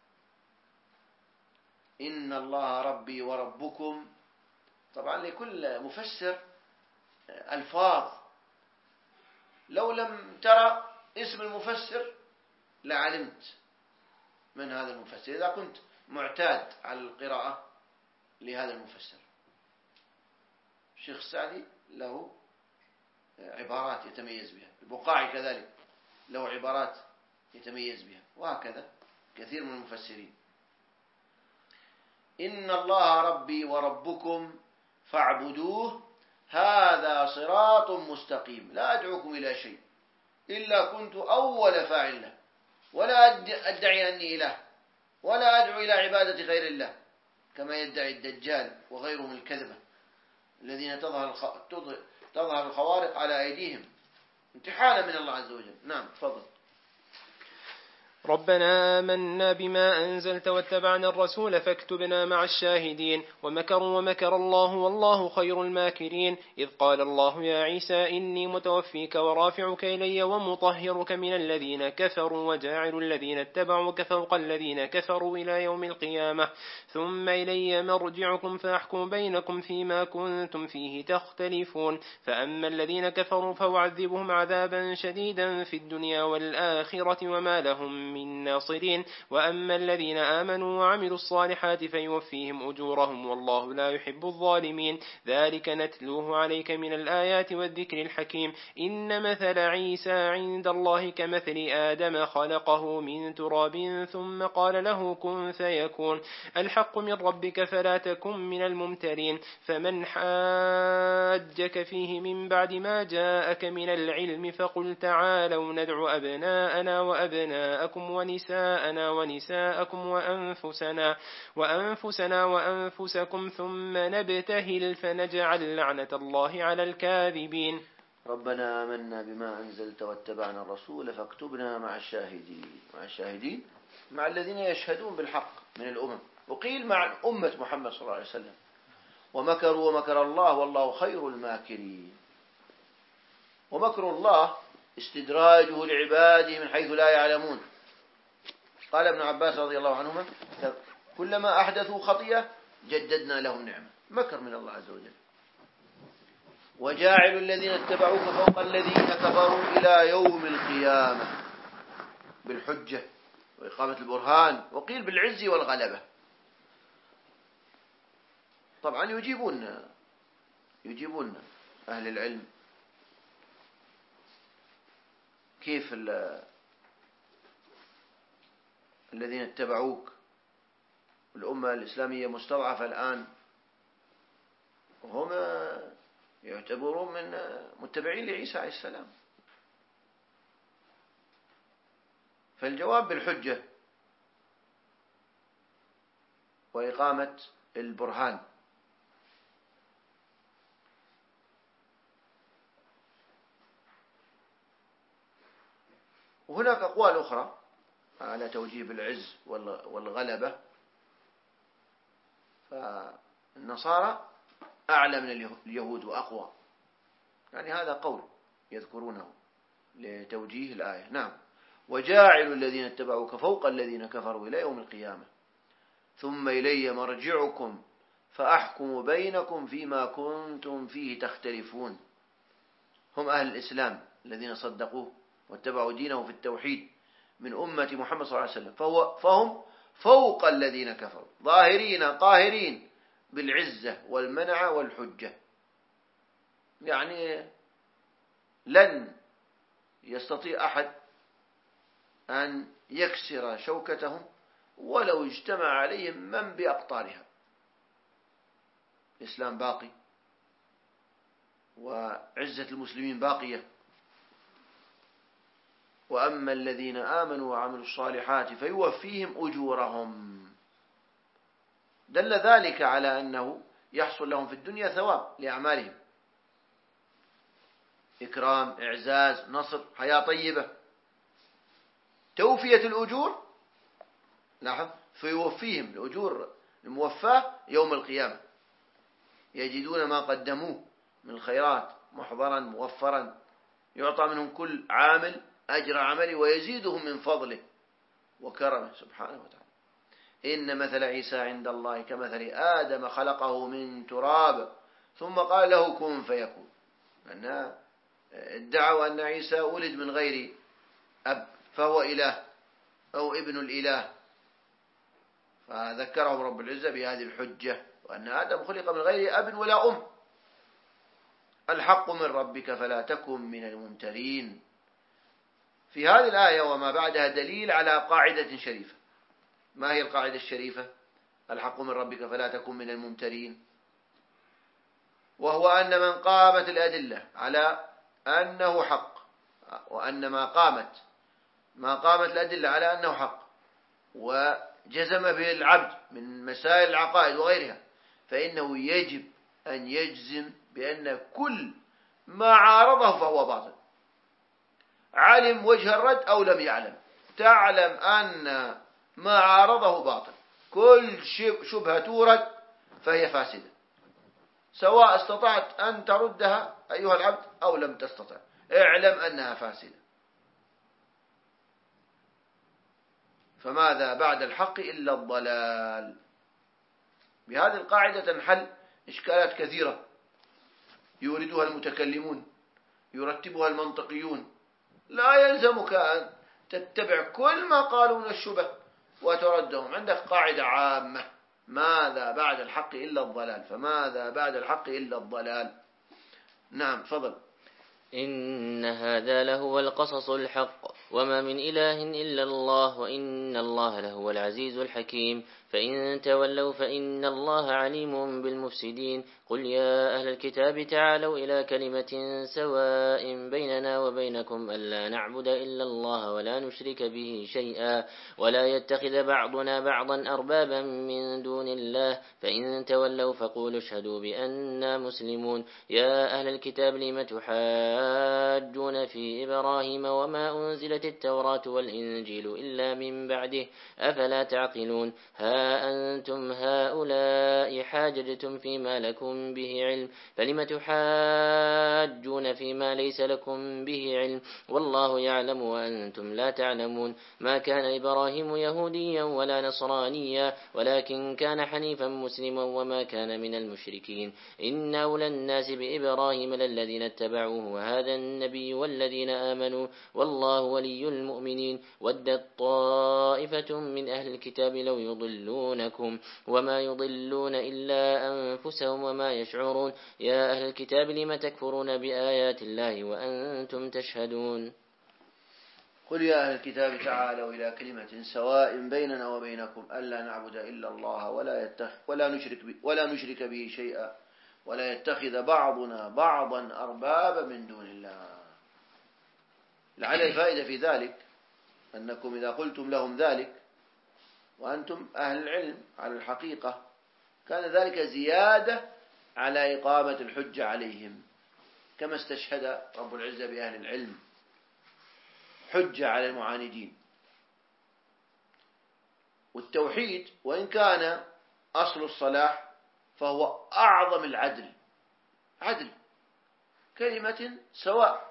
Speaker 1: إن الله ربي وربكم، طبعا لكل مفسر ألفاظ، لو لم ترى اسم المفسر لعلمت من هذا المفسر إذا كنت معتاد على القراءة لهذا المفسر. الشيخ السعدي له عبارات يتميز بها، البقاعي كذلك له عبارات يتميز بها، وهكذا كثير من المفسرين. إن الله ربي وربكم فاعبدوه هذا صراط مستقيم. لا أدعوكم إلى شيء إلا كنت أول فاعل له، ولا أدعي أني إله، ولا أدعو إلى عبادة غير الله كما يدعي الدجال وغيره من الكذبة الذين تظهر الخوارق على أيديهم امتحانا من الله عز وجل. نعم تفضل.
Speaker 4: ربنا آمنا بما أنزلت واتبعنا الرسول فاكتبنا مع الشاهدين. ومكروا ومكر الله والله خير الماكرين. إذ قال الله يا عيسى إني متوفيك ورافعك إلي ومطهرك من الذين كفروا وجاعل الذين اتبعوك فوق الذين كفروا إلى يوم القيامة ثم إلي مرجعكم فأحكم بينكم فيما كنتم فيه تختلفون. فأما الذين كفروا فأعذبهم عذابا شديدا في الدنيا والآخرة وما لهم من ناصرين. وأما الذين آمنوا وعملوا الصالحات فيوفيهم أجورهم والله لا يحب الظالمين. ذلك نتلوه عليك من الآيات والذكر الحكيم. إن مثل عيسى عند الله كمثل آدم خلقه من تراب ثم قال له كن فيكون. الحق من ربك فلا تكن من الممترين. فمن حاجك فيه من بعد ما جاءك من العلم فقل تعالوا ندعو أبناءنا وأبناءكم ونساءكم ونساءنا ونساءكم وأنفسنا وأنفسنا وأنفسكم ثم نبتهل فنجعل لعنة الله على الكاذبين.
Speaker 1: ربنا آمنا بما أنزلت واتبعنا الرسول فاكتبنا مع الشاهدين. مع الشاهدين مع الذين يشهدون بالحق من الأمم، وقيل مع أمة محمد صلى الله عليه وسلم. ومكروا ومكر الله والله خير الماكرين. ومكر الله استدراجه لعباده من حيث لا يعلمون. قال ابن عباس رضي الله عنهما كلما أحدثوا خطيئة جددنا لهم نعمة. مكر من الله عز وجل. وجاعل الذين اتبعوك فوق الذين كفروا إلى يوم القيامة بالحجة وإقامة البرهان، وقيل بالعز والغلبة. طبعا يجيبون يجيبون أهل العلم كيف الذين اتبعوك. الأمة الإسلامية مستضعفة الآن وهم يعتبرون من متبعين لعيسى عليه السلام. فالجواب بالحجة وإقامة البرهان. وهناك أقوال أخرى على توجيه بالعز والغلبة. فالنصارى أعلى من اليهود وأقوى، يعني هذا قول يذكرونه لتوجيه الآية. نعم. وجاعل الذين اتبعوك فوق الذين كفروا إلى يوم القيامة ثم إلي مرجعكم فأحكم بينكم فيما كنتم فيه تختلفون. هم أهل الإسلام الذين صدقوه واتبعوا دينه في التوحيد من أمة محمد صلى الله عليه وسلم، فهو فهم فوق الذين كفروا ظاهرين قاهرين بالعزة والمنع والحجة. يعني لن يستطيع أحد أن يكسر شوكتهم ولو اجتمع عليهم من بأقطارها. الإسلام باقي وعزة المسلمين باقية. وأما الذين آمنوا وعملوا الصالحات فيوفيهم أجورهم. دل ذلك على أنه يحصل لهم في الدنيا ثواب لأعمالهم، إكرام، إعزاز، نصر، حياة طيبة. توفية الأجور لاحظ فيوفيهم الأجور الموفاة يوم القيامة، يجدون ما قدموه من الخيرات محضرا موفرا، يعطى منهم كل عامل أجر عمله ويزيدهم من فضله وكرمه سبحانه وتعالى. إن مثل عيسى عند الله كمثل آدم خلقه من تراب ثم قال له كن فيكون. أن ادعوا أن عيسى ولد من غير أب فهو إله أو ابن الإله، فذكرهم رب العزة بهذه الحجة وأن آدم خلق من غير أب ولا أم. الحق من ربك فلا تكن من الممترين. في هذه الآية وما بعدها دليل على قاعدة شريفة. ما هي القاعدة الشريفة؟ الحق من ربك فلا تكن من الممترين. وهو أن من قامت الأدلة على أنه حق، وأن ما قامت ما قامت الأدلة على أنه حق وجزم به العبد من مسائل العقائد وغيرها، فإنه يجب أن يجزم بأن كل ما عارضه فهو باطل، علم وجه الرد أو لم يعلم. تعلم أن ما عارضه باطل. كل شبهة تورد فهي فاسدة، سواء استطعت أن تردها أيها العبد أو لم تستطع، اعلم أنها فاسدة. فماذا بعد الحق إلا الضلال. بهذه القاعدة تنحل إشكالات كثيرة يوردها المتكلمون يرتبها المنطقيون. لا يلزمك أن تتبع كل ما قالوا من الشبه وتردهم. عندك قاعدة عامة: ماذا بعد الحق إلا الضلال. فماذا بعد الحق إلا الضلال. نعم فضل.
Speaker 3: إن هذا لهو القصص الحق وما من إله إلا الله وإن الله لهو العزيز الحكيم. فإن تولوا فإن الله عليم بالمفسدين قل يا أهل الكتاب تعالوا إلى كلمة سواء بيننا وبينكم ألا نعبد إلا الله ولا نشرك به شيئا ولا يتخذ بعضنا بعضا أربابا من دون الله فإن تولوا فقولوا اشهدوا بأننا مسلمون يا أهل الكتاب لم تحاجون في إبراهيم وما أنزلت التوراة والإنجيل إلا من بعده أفلا تعقلون ها أنتم هؤلاء حاججتم فيما لكم به علم فلم تحاجون فيما ليس لكم به علم والله يعلم وأنتم لا تعلمون ما كان إبراهيم يهوديا ولا نصرانيا ولكن كان حنيفا مسلما وما كان من المشركين إن أولى الناس بإبراهيم للذين اتبعوه وهذا النبي والذين آمنوا والله ولي المؤمنين ودت طائفة من أهل الكتاب لو يضلونكم وما يضلون إلا أنفسهم وما يشعرون يا أهل الكتاب لم تكفرون بآيات الله وأنتم تشهدون
Speaker 1: قل يا أهل الكتاب تعالوا إلى كلمة سواء بيننا وبينكم ألا نعبد إلا الله ولا يتخ ولا نشرك ولا نشرك به شيئا ولا يتخذ بعضنا بعضا أربابا من دون الله. لعل الفائدة في ذلك أنكم إذا قلتم لهم ذلك وأنتم أهل العلم على الحقيقة كان ذلك زيادة على إقامة الحجة عليهم كما استشهد رب العزة بأهل العلم حجة على المعاندين. والتوحيد وإن كان أصل الصلاح فهو أعظم العدل عدل كلمة سواء.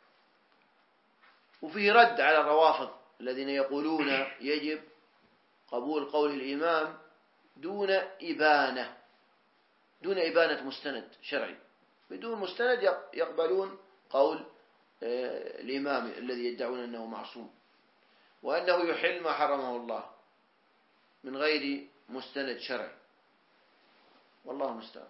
Speaker 1: وفيه رد على الروافض الذين يقولون يجب قبول قول الإمام دون إبانة دون إبانة مستند شرعي. بدون مستند يقبلون قول الإمام الذي يدعون أنه معصوم وأنه يحل ما حرمه الله من غير مستند شرعي والله المستعان.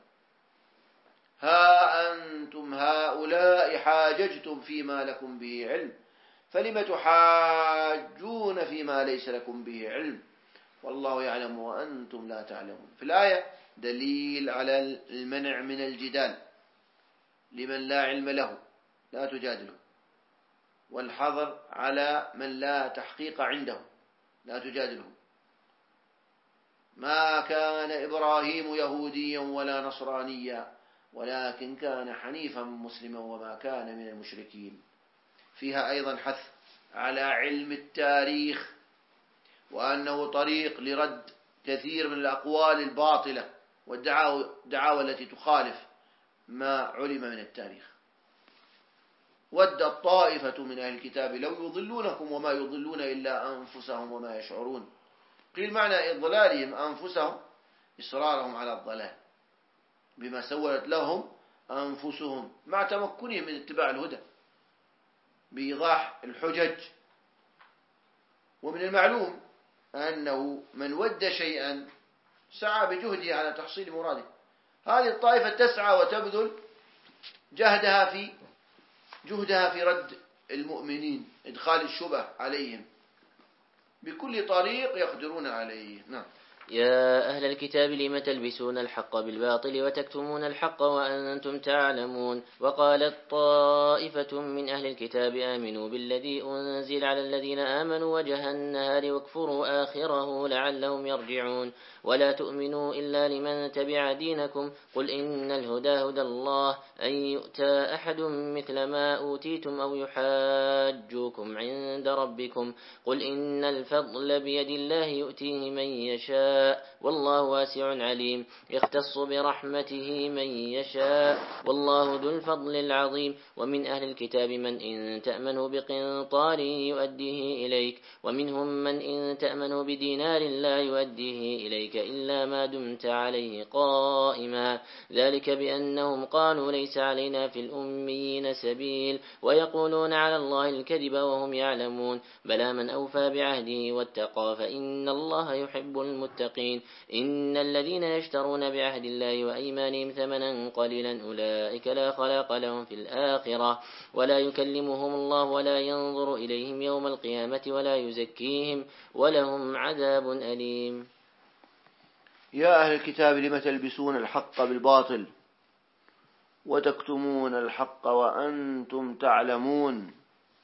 Speaker 1: ها أنتم هؤلاء حاججتم فيما لكم به علم فلم تحاجون فيما ليس لكم به علم والله يعلم وأنتم لا تعلمون. في الآية دليل على المنع من الجدال لمن لا علم له لا تجادله والحظر على من لا تحقيق عنده لا تجادله. ما كان إبراهيم يهوديا ولا نصرانيا ولكن كان حنيفا مسلما وما كان من المشركين. فيها أيضا حث على علم التاريخ وأنه طريق لرد كثير من الأقوال الباطلة والدعاوى التي تخالف ما علم من التاريخ. ودت طائفة من أهل الكتاب لو يضلونكم وما يضلون إلا أنفسهم وما يشعرون. قيل معنى إضلالهم أنفسهم إصرارهم على الضلال بما سولت لهم أنفسهم مع تمكنهم من اتباع الهدى بإيضاح الحجج. ومن المعلوم أنه من ود شيئا سعى بجهده على تحصيل مراده. هذه الطائفة تسعى وتبذل جهدها في جهدها في رد المؤمنين إدخال الشبه عليهم بكل طريق يقدرون عليه. نعم.
Speaker 3: يا أهل الكتاب لم تلبسون الحق بالباطل وتكتمون الحق وأنتم تعلمون وقالت طائفة من أهل الكتاب آمنوا بالذي أنزل على الذين آمنوا وجه النهار واكفروا آخره لعلهم يرجعون ولا تؤمنوا إلا لمن تبع دينكم قل إن الهدى هدى الله أن يؤتى أحد مثل ما أوتيتم أو يحاجوكم عند ربكم قل إن الفضل بيد الله يؤتيه من يشاء والله واسع عليم يختص برحمته من يشاء والله ذو الفضل العظيم ومن أهل الكتاب من إن تأمنه بقنطار يؤديه إليك ومنهم من إن تأمنه بدينار لا يؤديه إليك إلا ما دمت عليه قائما ذلك بأنهم قالوا ليس علينا في الأميين سبيل ويقولون على الله الكذب وهم يعلمون بلى من أوفى بعهده واتقى فإن الله يحب المتقين إن الذين يشترون بعهد الله وأيمانهم ثمنا قليلا أولئك لا خلاق لهم في الآخرة ولا يكلمهم الله ولا ينظر إليهم يوم القيامة ولا يزكيهم ولهم عذاب أليم.
Speaker 1: يا أهل الكتاب لم تلبسون الحق بالباطل وتكتمون الحق وأنتم تعلمون.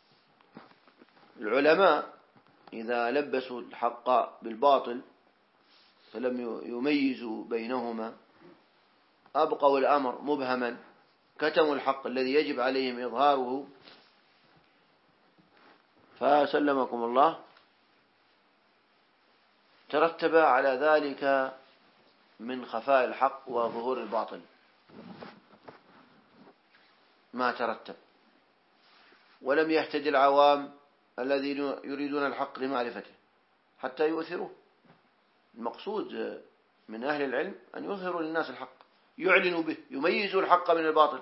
Speaker 1: العلماء إذا لبسوا الحق بالباطل فلم يميزوا بينهما، أبقوا الأمر مبهما، كتموا الحق الذي يجب عليهم إظهاره، فسلمكم الله ترتب على ذلك من خفاء الحق وظهور الباطل ما ترتب. ولم يهتدي العوام الذين يريدون الحق لمعرفته حتى يؤثروه. المقصود من أهل العلم أن يظهروا للناس الحق، يعلنوا به، يميزوا الحق من الباطل.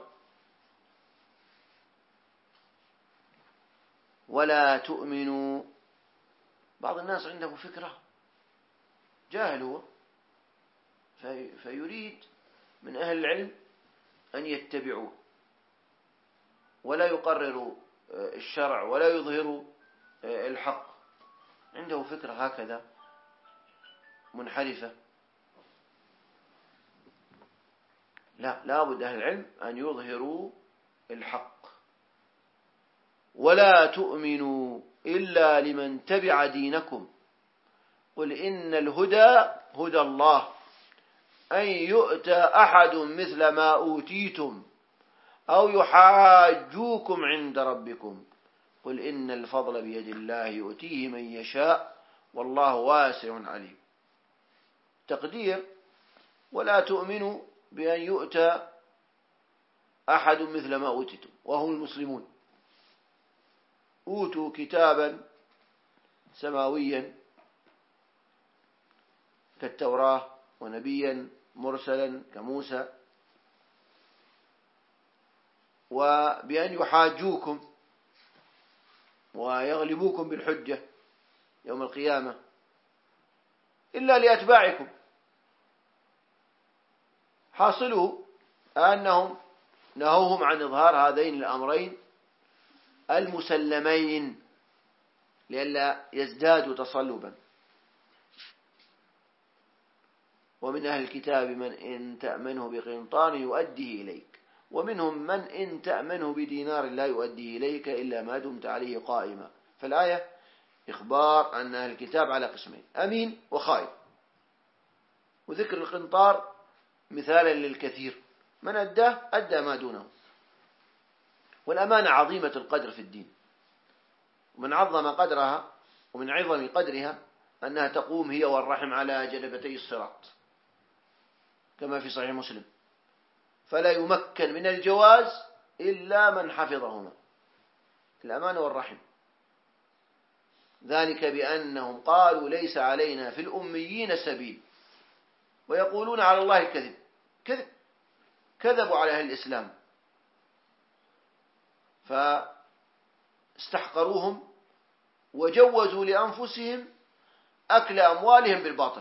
Speaker 1: ولا تؤمنوا، بعض الناس عنده فكرة، جاهل هو، في فيريد من أهل العلم أن يتبعوه ولا يقرروا الشرع ولا يظهروا الحق. عنده فكرة هكذا منحرفة. لا، لابد أهل العلم أن يظهروا الحق. ولا تؤمنوا إلا لمن تبع دينكم قل إن الهدى هدى الله أن يؤتى أحد مثل ما أوتيتم أو يحاجوكم عند ربكم قل إن الفضل بيد الله يؤتيه من يشاء والله واسع عليم. تقدير: ولا تؤمنوا بأن يؤتى أحد مثل ما أوتيتم، وهم المسلمون. أوتوا كتابا سماويا كالتوراة، ونبيا مرسلا كموسى، وبأن يحاجوكم ويغلبوكم بالحجة يوم القيامة إلا لأتباعكم. حاصله أنهم نهوهم عن إظهار هذين الأمرين المسلمين لئلا يزدادوا تصلبا. ومن أهل الكتاب من إن تأمنه بقنطار يؤديه إليك ومنهم من إن تأمنه بدينار لا يؤديه إليك إلا ما دمت عليه قائما. فالآية إخبار أن أهل الكتاب على قسمين: أمين وخائن. وذكر القنطار مثالا للكثير، من أداه أدى ما دونه. والأمانة عظيمة القدر في الدين، ومن عظم قدرها ومن عظم قدرها أنها تقوم هي والرحم على جنبتي الصراط كما في صحيح مسلم، فلا يمكن من الجواز إلا من حفظهما، الأمانة والرحم. ذلك بأنهم قالوا ليس علينا في الأميين سبيل ويقولون على الله الكذب. كذب، كذبوا على أهل الإسلام فاستحقروهم وجوزوا لأنفسهم أكل أموالهم بالباطل.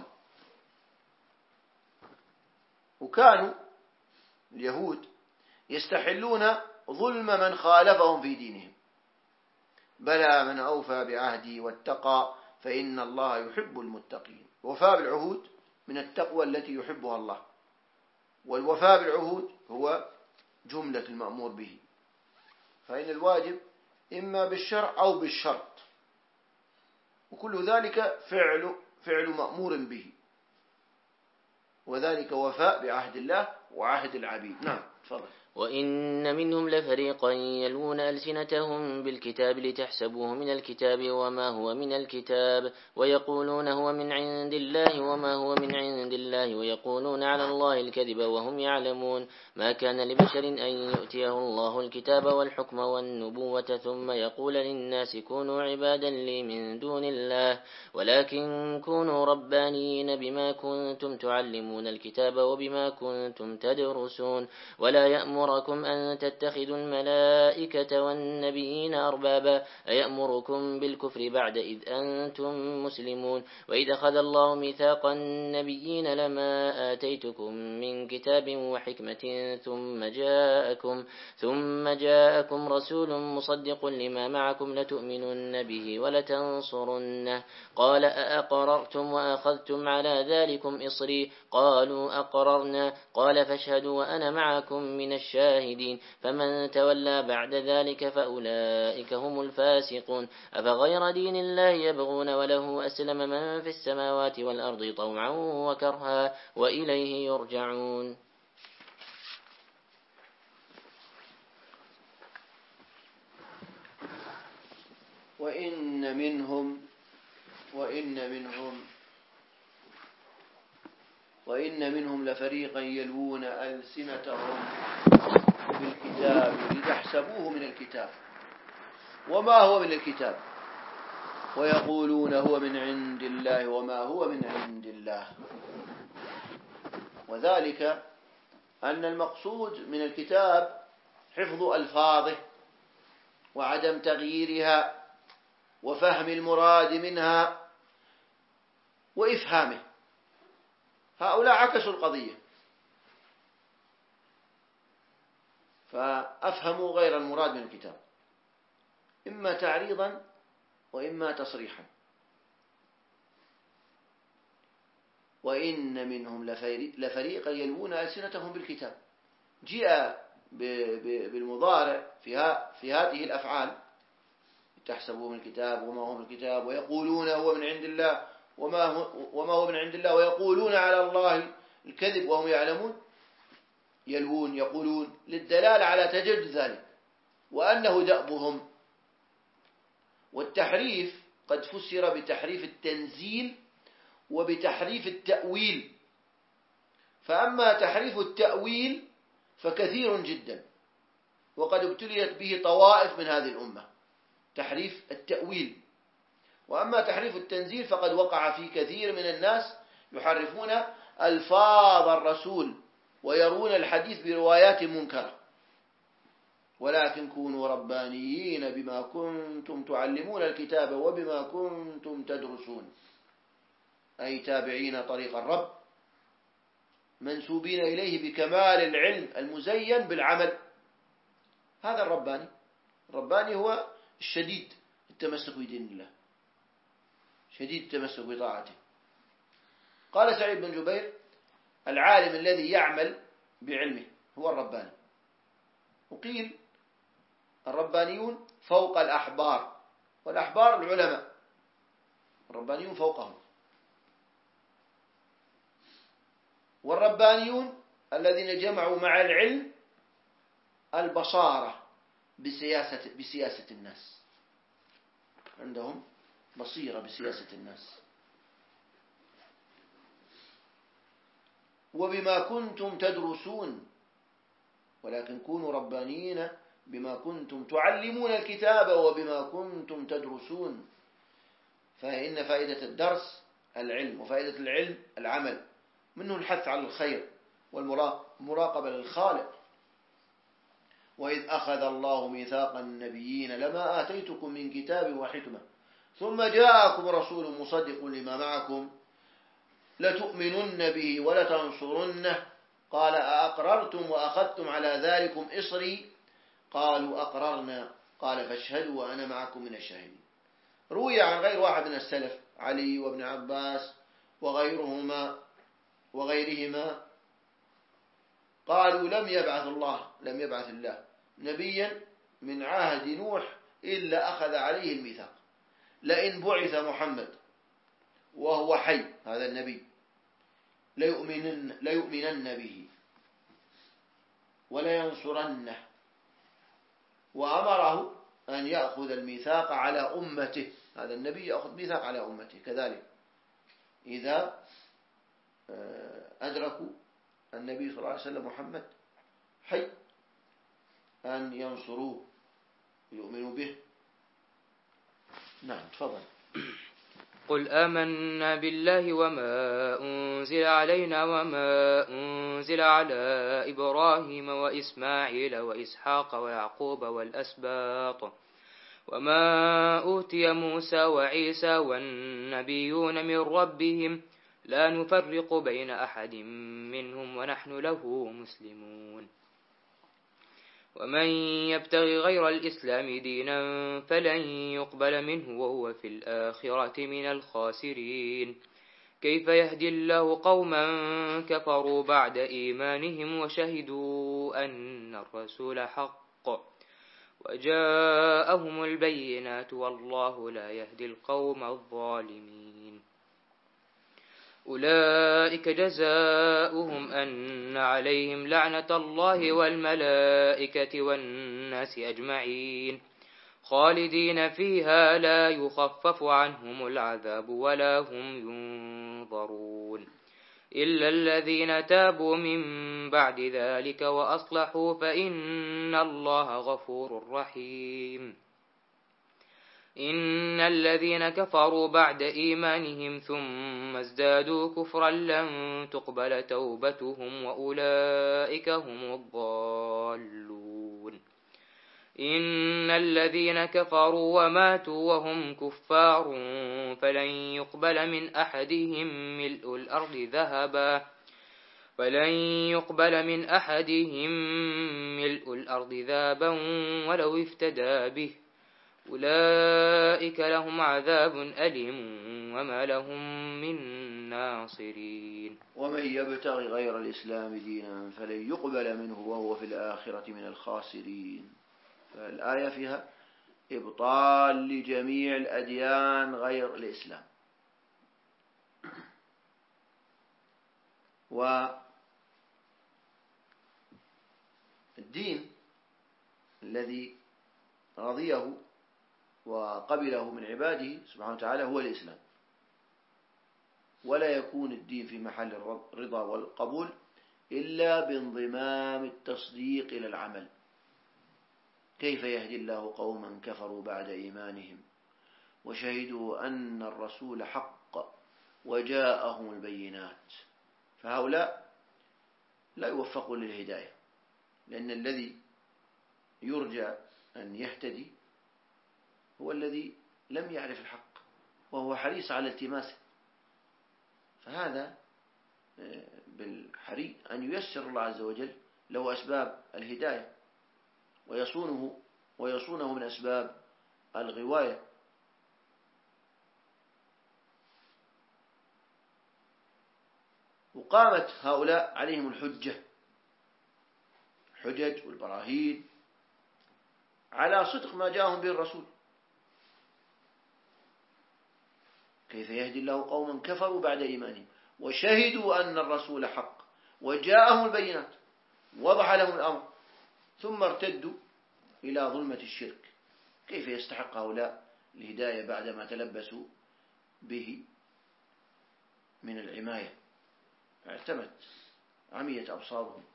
Speaker 1: وكانوا اليهود يستحلون ظلم من خالفهم في دينهم. بلى من أوفى بعهدي واتقى فإن الله يحب المتقين. الوفاء بالعهود من التقوى التي يحبها الله، والوفاء بالعهود هو جملة المأمور به. فإن الواجب إما بالشرع أو بالشرط، وكل ذلك فعل فعل مأمور به، وذلك وفاء بعهد الله وعهد العبيد. نعم، تفضل.
Speaker 3: وإن منهم لفريقا يلوون ألسنتهم بالكتاب لتحسبوه من الكتاب وما هو من الكتاب ويقولون هو من عند الله وما هو من عند الله ويقولون على الله الكذب وهم يعلمون. ما كان لبشر أن يؤتيه الله الكتاب والحكم والنبوة ثم يقول للناس كونوا عبادا لي من دون الله ولكن كونوا ربانيين بما كنتم تعلمون الكتاب وبما كنتم تدرسون ولا يأمر أيأمركم أن تتخذوا الملائكة والنبيين أربابا أيأمركم بالكفر بعد إذ أنتم مسلمون وإذ أخذ الله ميثاق النبيين لما آتيتكم من كتاب وحكمة ثم جاءكم ثم جاءكم رسول مصدق لما معكم لتؤمنن به ولتنصرنه قال أأقررتم وأخذتم على ذلكم إصري قالوا أقررنا قال فاشهدوا وأنا معكم من الشاهدين فمن تولى بعد ذلك فأولئك هم الفاسقون أفغير دين الله يبغون وله أسلم من في السماوات والأرض طوعا وكرها وإليه يرجعون.
Speaker 1: وإن منهم وإن منهم وإن منهم لفريقا يلوون ألسنتهم بالكتاب لتحسبوه من الكتاب وما هو من الكتاب ويقولون هو من عند الله وما هو من عند الله. وذلك أن المقصود من الكتاب حفظ ألفاظه وعدم تغييرها وفهم المراد منها وإفهامه. هؤلاء عكسوا القضية فأفهموا غير المراد من الكتاب إما تعريضا وإما تصريحا. وإن منهم لفريقا يلوون ألسنتهم بالكتاب جاء بالمضارع في هذه الأفعال تحسبوه من الكتاب وما هو من الكتاب ويقولون هو من عند الله وما هو, وما هو من عند الله ويقولون على الله الكذب وهم يعلمون. يلوون يقولون للدلالة على تجدد ذلك وأنه دأبهم. والتحريف قد فسر بتحريف التنزيل وبتحريف التأويل. فأما تحريف التأويل فكثير جدا وقد ابتليت به طوائف من هذه الأمة تحريف التأويل. وأما تحريف التنزيل فقد وقع في كثير من الناس يحرفون ألفاظ الرسول ويرون الحديث بروايات منكرة. ولكن كونوا ربانيين بما كنتم تعلمون الكتاب وبما كنتم تدرسون أي تابعين طريق الرب منسوبين إليه بكمال العلم المزين بالعمل. هذا الرباني. الرباني هو الشديد التمسك بدين الله شديد التمسك بطاعته. قال سعيد بن جبير العالم الذي يعمل بعلمه هو الرباني. وقيل الربانيون فوق الأحبار والأحبار العلماء الربانيون فوقهم. والربانيون الذين جمعوا مع العلم البصارة بسياسة, بسياسة الناس عندهم بصيرة بسياسة الناس. وبما كنتم تدرسون ولكن كونوا ربانيين بما كنتم تعلمون الكتاب وبما كنتم تدرسون. فإن فائدة الدرس العلم وفائدة العلم العمل منه الحث على الخير والمراقبة للخالق. وإذ أخذ الله ميثاق النبيين لما آتيتكم من كتاب وحكمة ثم جاءكم رسول مصدق لما معكم لتؤمنن به ولتنصرنه قال أأقررتم وأخذتم على ذلكم إصري قالوا أقررنا قال فاشهدوا وأنا معكم من الشاهدين. روي عن غير واحد من السلف علي وابن عباس وغيرهما وغيرهما قالوا لم يبعث الله لم يبعث الله نبيا من عهد نوح إلا أخذ عليه الميثاق لئن بعث محمد وهو حي هذا النبي ليؤمنن, ليؤمنن به ولينصرنه. وأمره أن يأخذ الميثاق على أمته. هذا النبي يأخذ ميثاق على أمته كذلك إذا أدركوا النبي صلى الله عليه وسلم محمد حي أن ينصروه يؤمنوا به. نعم تفضل.
Speaker 5: قل آمنا بالله وما أنزل علينا وما أنزل على إبراهيم وإسماعيل وإسحاق ويعقوب والأسباط وما أوتي موسى وعيسى والنبيون من ربهم لا نفرق بين أحد منهم ونحن له مسلمون ومن يبتغي غير الإسلام دينا فلن يقبل منه وهو في الآخرة من الخاسرين كيف يهدي الله قوما كفروا بعد إيمانهم وشهدوا أن الرسول حق وجاءهم البينات والله لا يهدي القوم الظالمين أولئك جزاؤهم أن عليهم لعنة الله والملائكة والناس أجمعين خالدين فيها لا يخفف عنهم العذاب ولا هم ينظرون إلا الذين تابوا من بعد ذلك وأصلحوا فإن الله غفور رحيم إن الذين كفروا بعد إيمانهم ثم ازدادوا كفرا لن تقبل توبتهم وأولئك هم الضالون إن الذين كفروا وماتوا وهم كفار فلن يقبل من أحدهم ملء الأرض ذهبا فلن يقبل من أحدهم ملء الأرض ذهبا ولو افتدى به أولئك لهم عذاب أليم وما لهم من ناصرين
Speaker 1: ومن يبتغي غير الإسلام دينا فلن يقبل منه وهو في الآخرة من الخاسرين. فالآية فيها إبطال لجميع الأديان غير الإسلام. والدين الذي رضيه وقبله من عباده سبحانه وتعالى هو الإسلام، ولا يكون الدين في محل الرضا والقبول إلا بانضمام التصديق إلى العمل. كيف يهدي الله قوما كفروا بعد إيمانهم وشهدوا أن الرسول حق وجاءهم البينات. فهؤلاء لا يوفقون للهداية، لأن الذي يرجى أن يهتدي هو الذي لم يعرف الحق وهو حريص على التماسه. فهذا بالحري أن ييسر الله عز وجل له أسباب الهداية ويصونه ويصونه من أسباب الغواية. وقامت هؤلاء عليهم الحجة الحجج والبراهين على صدق ما جاءهم به الرسول. كيف يهدي الله قوما كفروا بعد إيمانهم وشهدوا أن الرسول حق وجاءهم البينات وضح لهم الأمر ثم ارتدوا إلى ظلمة الشرك. كيف يستحق هؤلاء الهداية بعدما تلبسوا به من العماية؟ اعتمت عمية أبصارهم.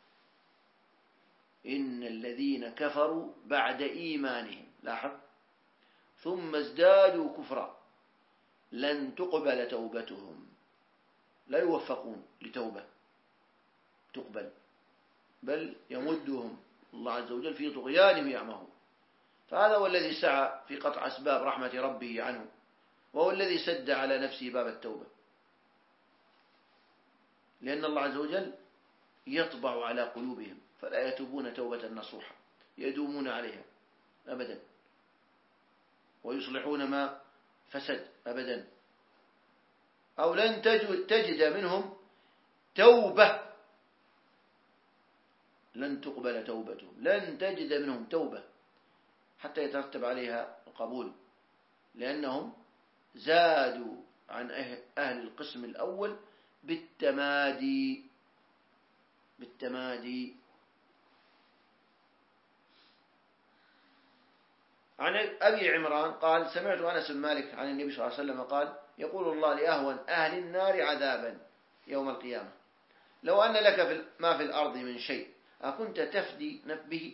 Speaker 1: إن الذين كفروا بعد إيمانهم لاحظ ثم ازدادوا كفرا لن تقبل توبتهم، لا يوفقون لتوبة تقبل، بل يمدهم الله عز وجل في طغيانهم يعمهون. فهذا هو الذي سعى في قطع أسباب رحمة ربه عنه، وهو الذي سد على نفسه باب التوبة، لأن الله عز وجل يطبع على قلوبهم فلا يتوبون توبة نصوحة يدومون عليها أبدا ويصلحون ما فسد أبدا. أو لن تجد منهم توبة، لن تقبل توبتهم، لن تجد منهم توبة حتى يترتب عليها القبول، لأنهم زادوا عن أهل القسم الأول بالتمادي بالتمادي. عن أبي عمران قال سمعت أنس بن مالك عن النبي صلى الله عليه وسلم قال يقول الله لأهون أهل النار عذابا يوم القيامة لو أن لك ما في الأرض من شيء أكنت تفدي به؟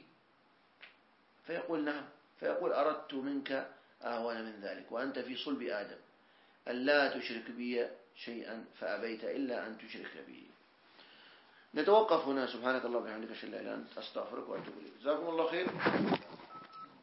Speaker 1: فيقول نعم، فيقول أردت منك أهون من ذلك وأنت في صلب آدم. ألا تشرك بي شيئا فأبيت إلا أن تشرك بي. نتوقف هنا. سبحانك الله وبحمدك أشهد أن لا إله إلا أنت أستغفرك وأتوب إليك. جزاكم الله خير.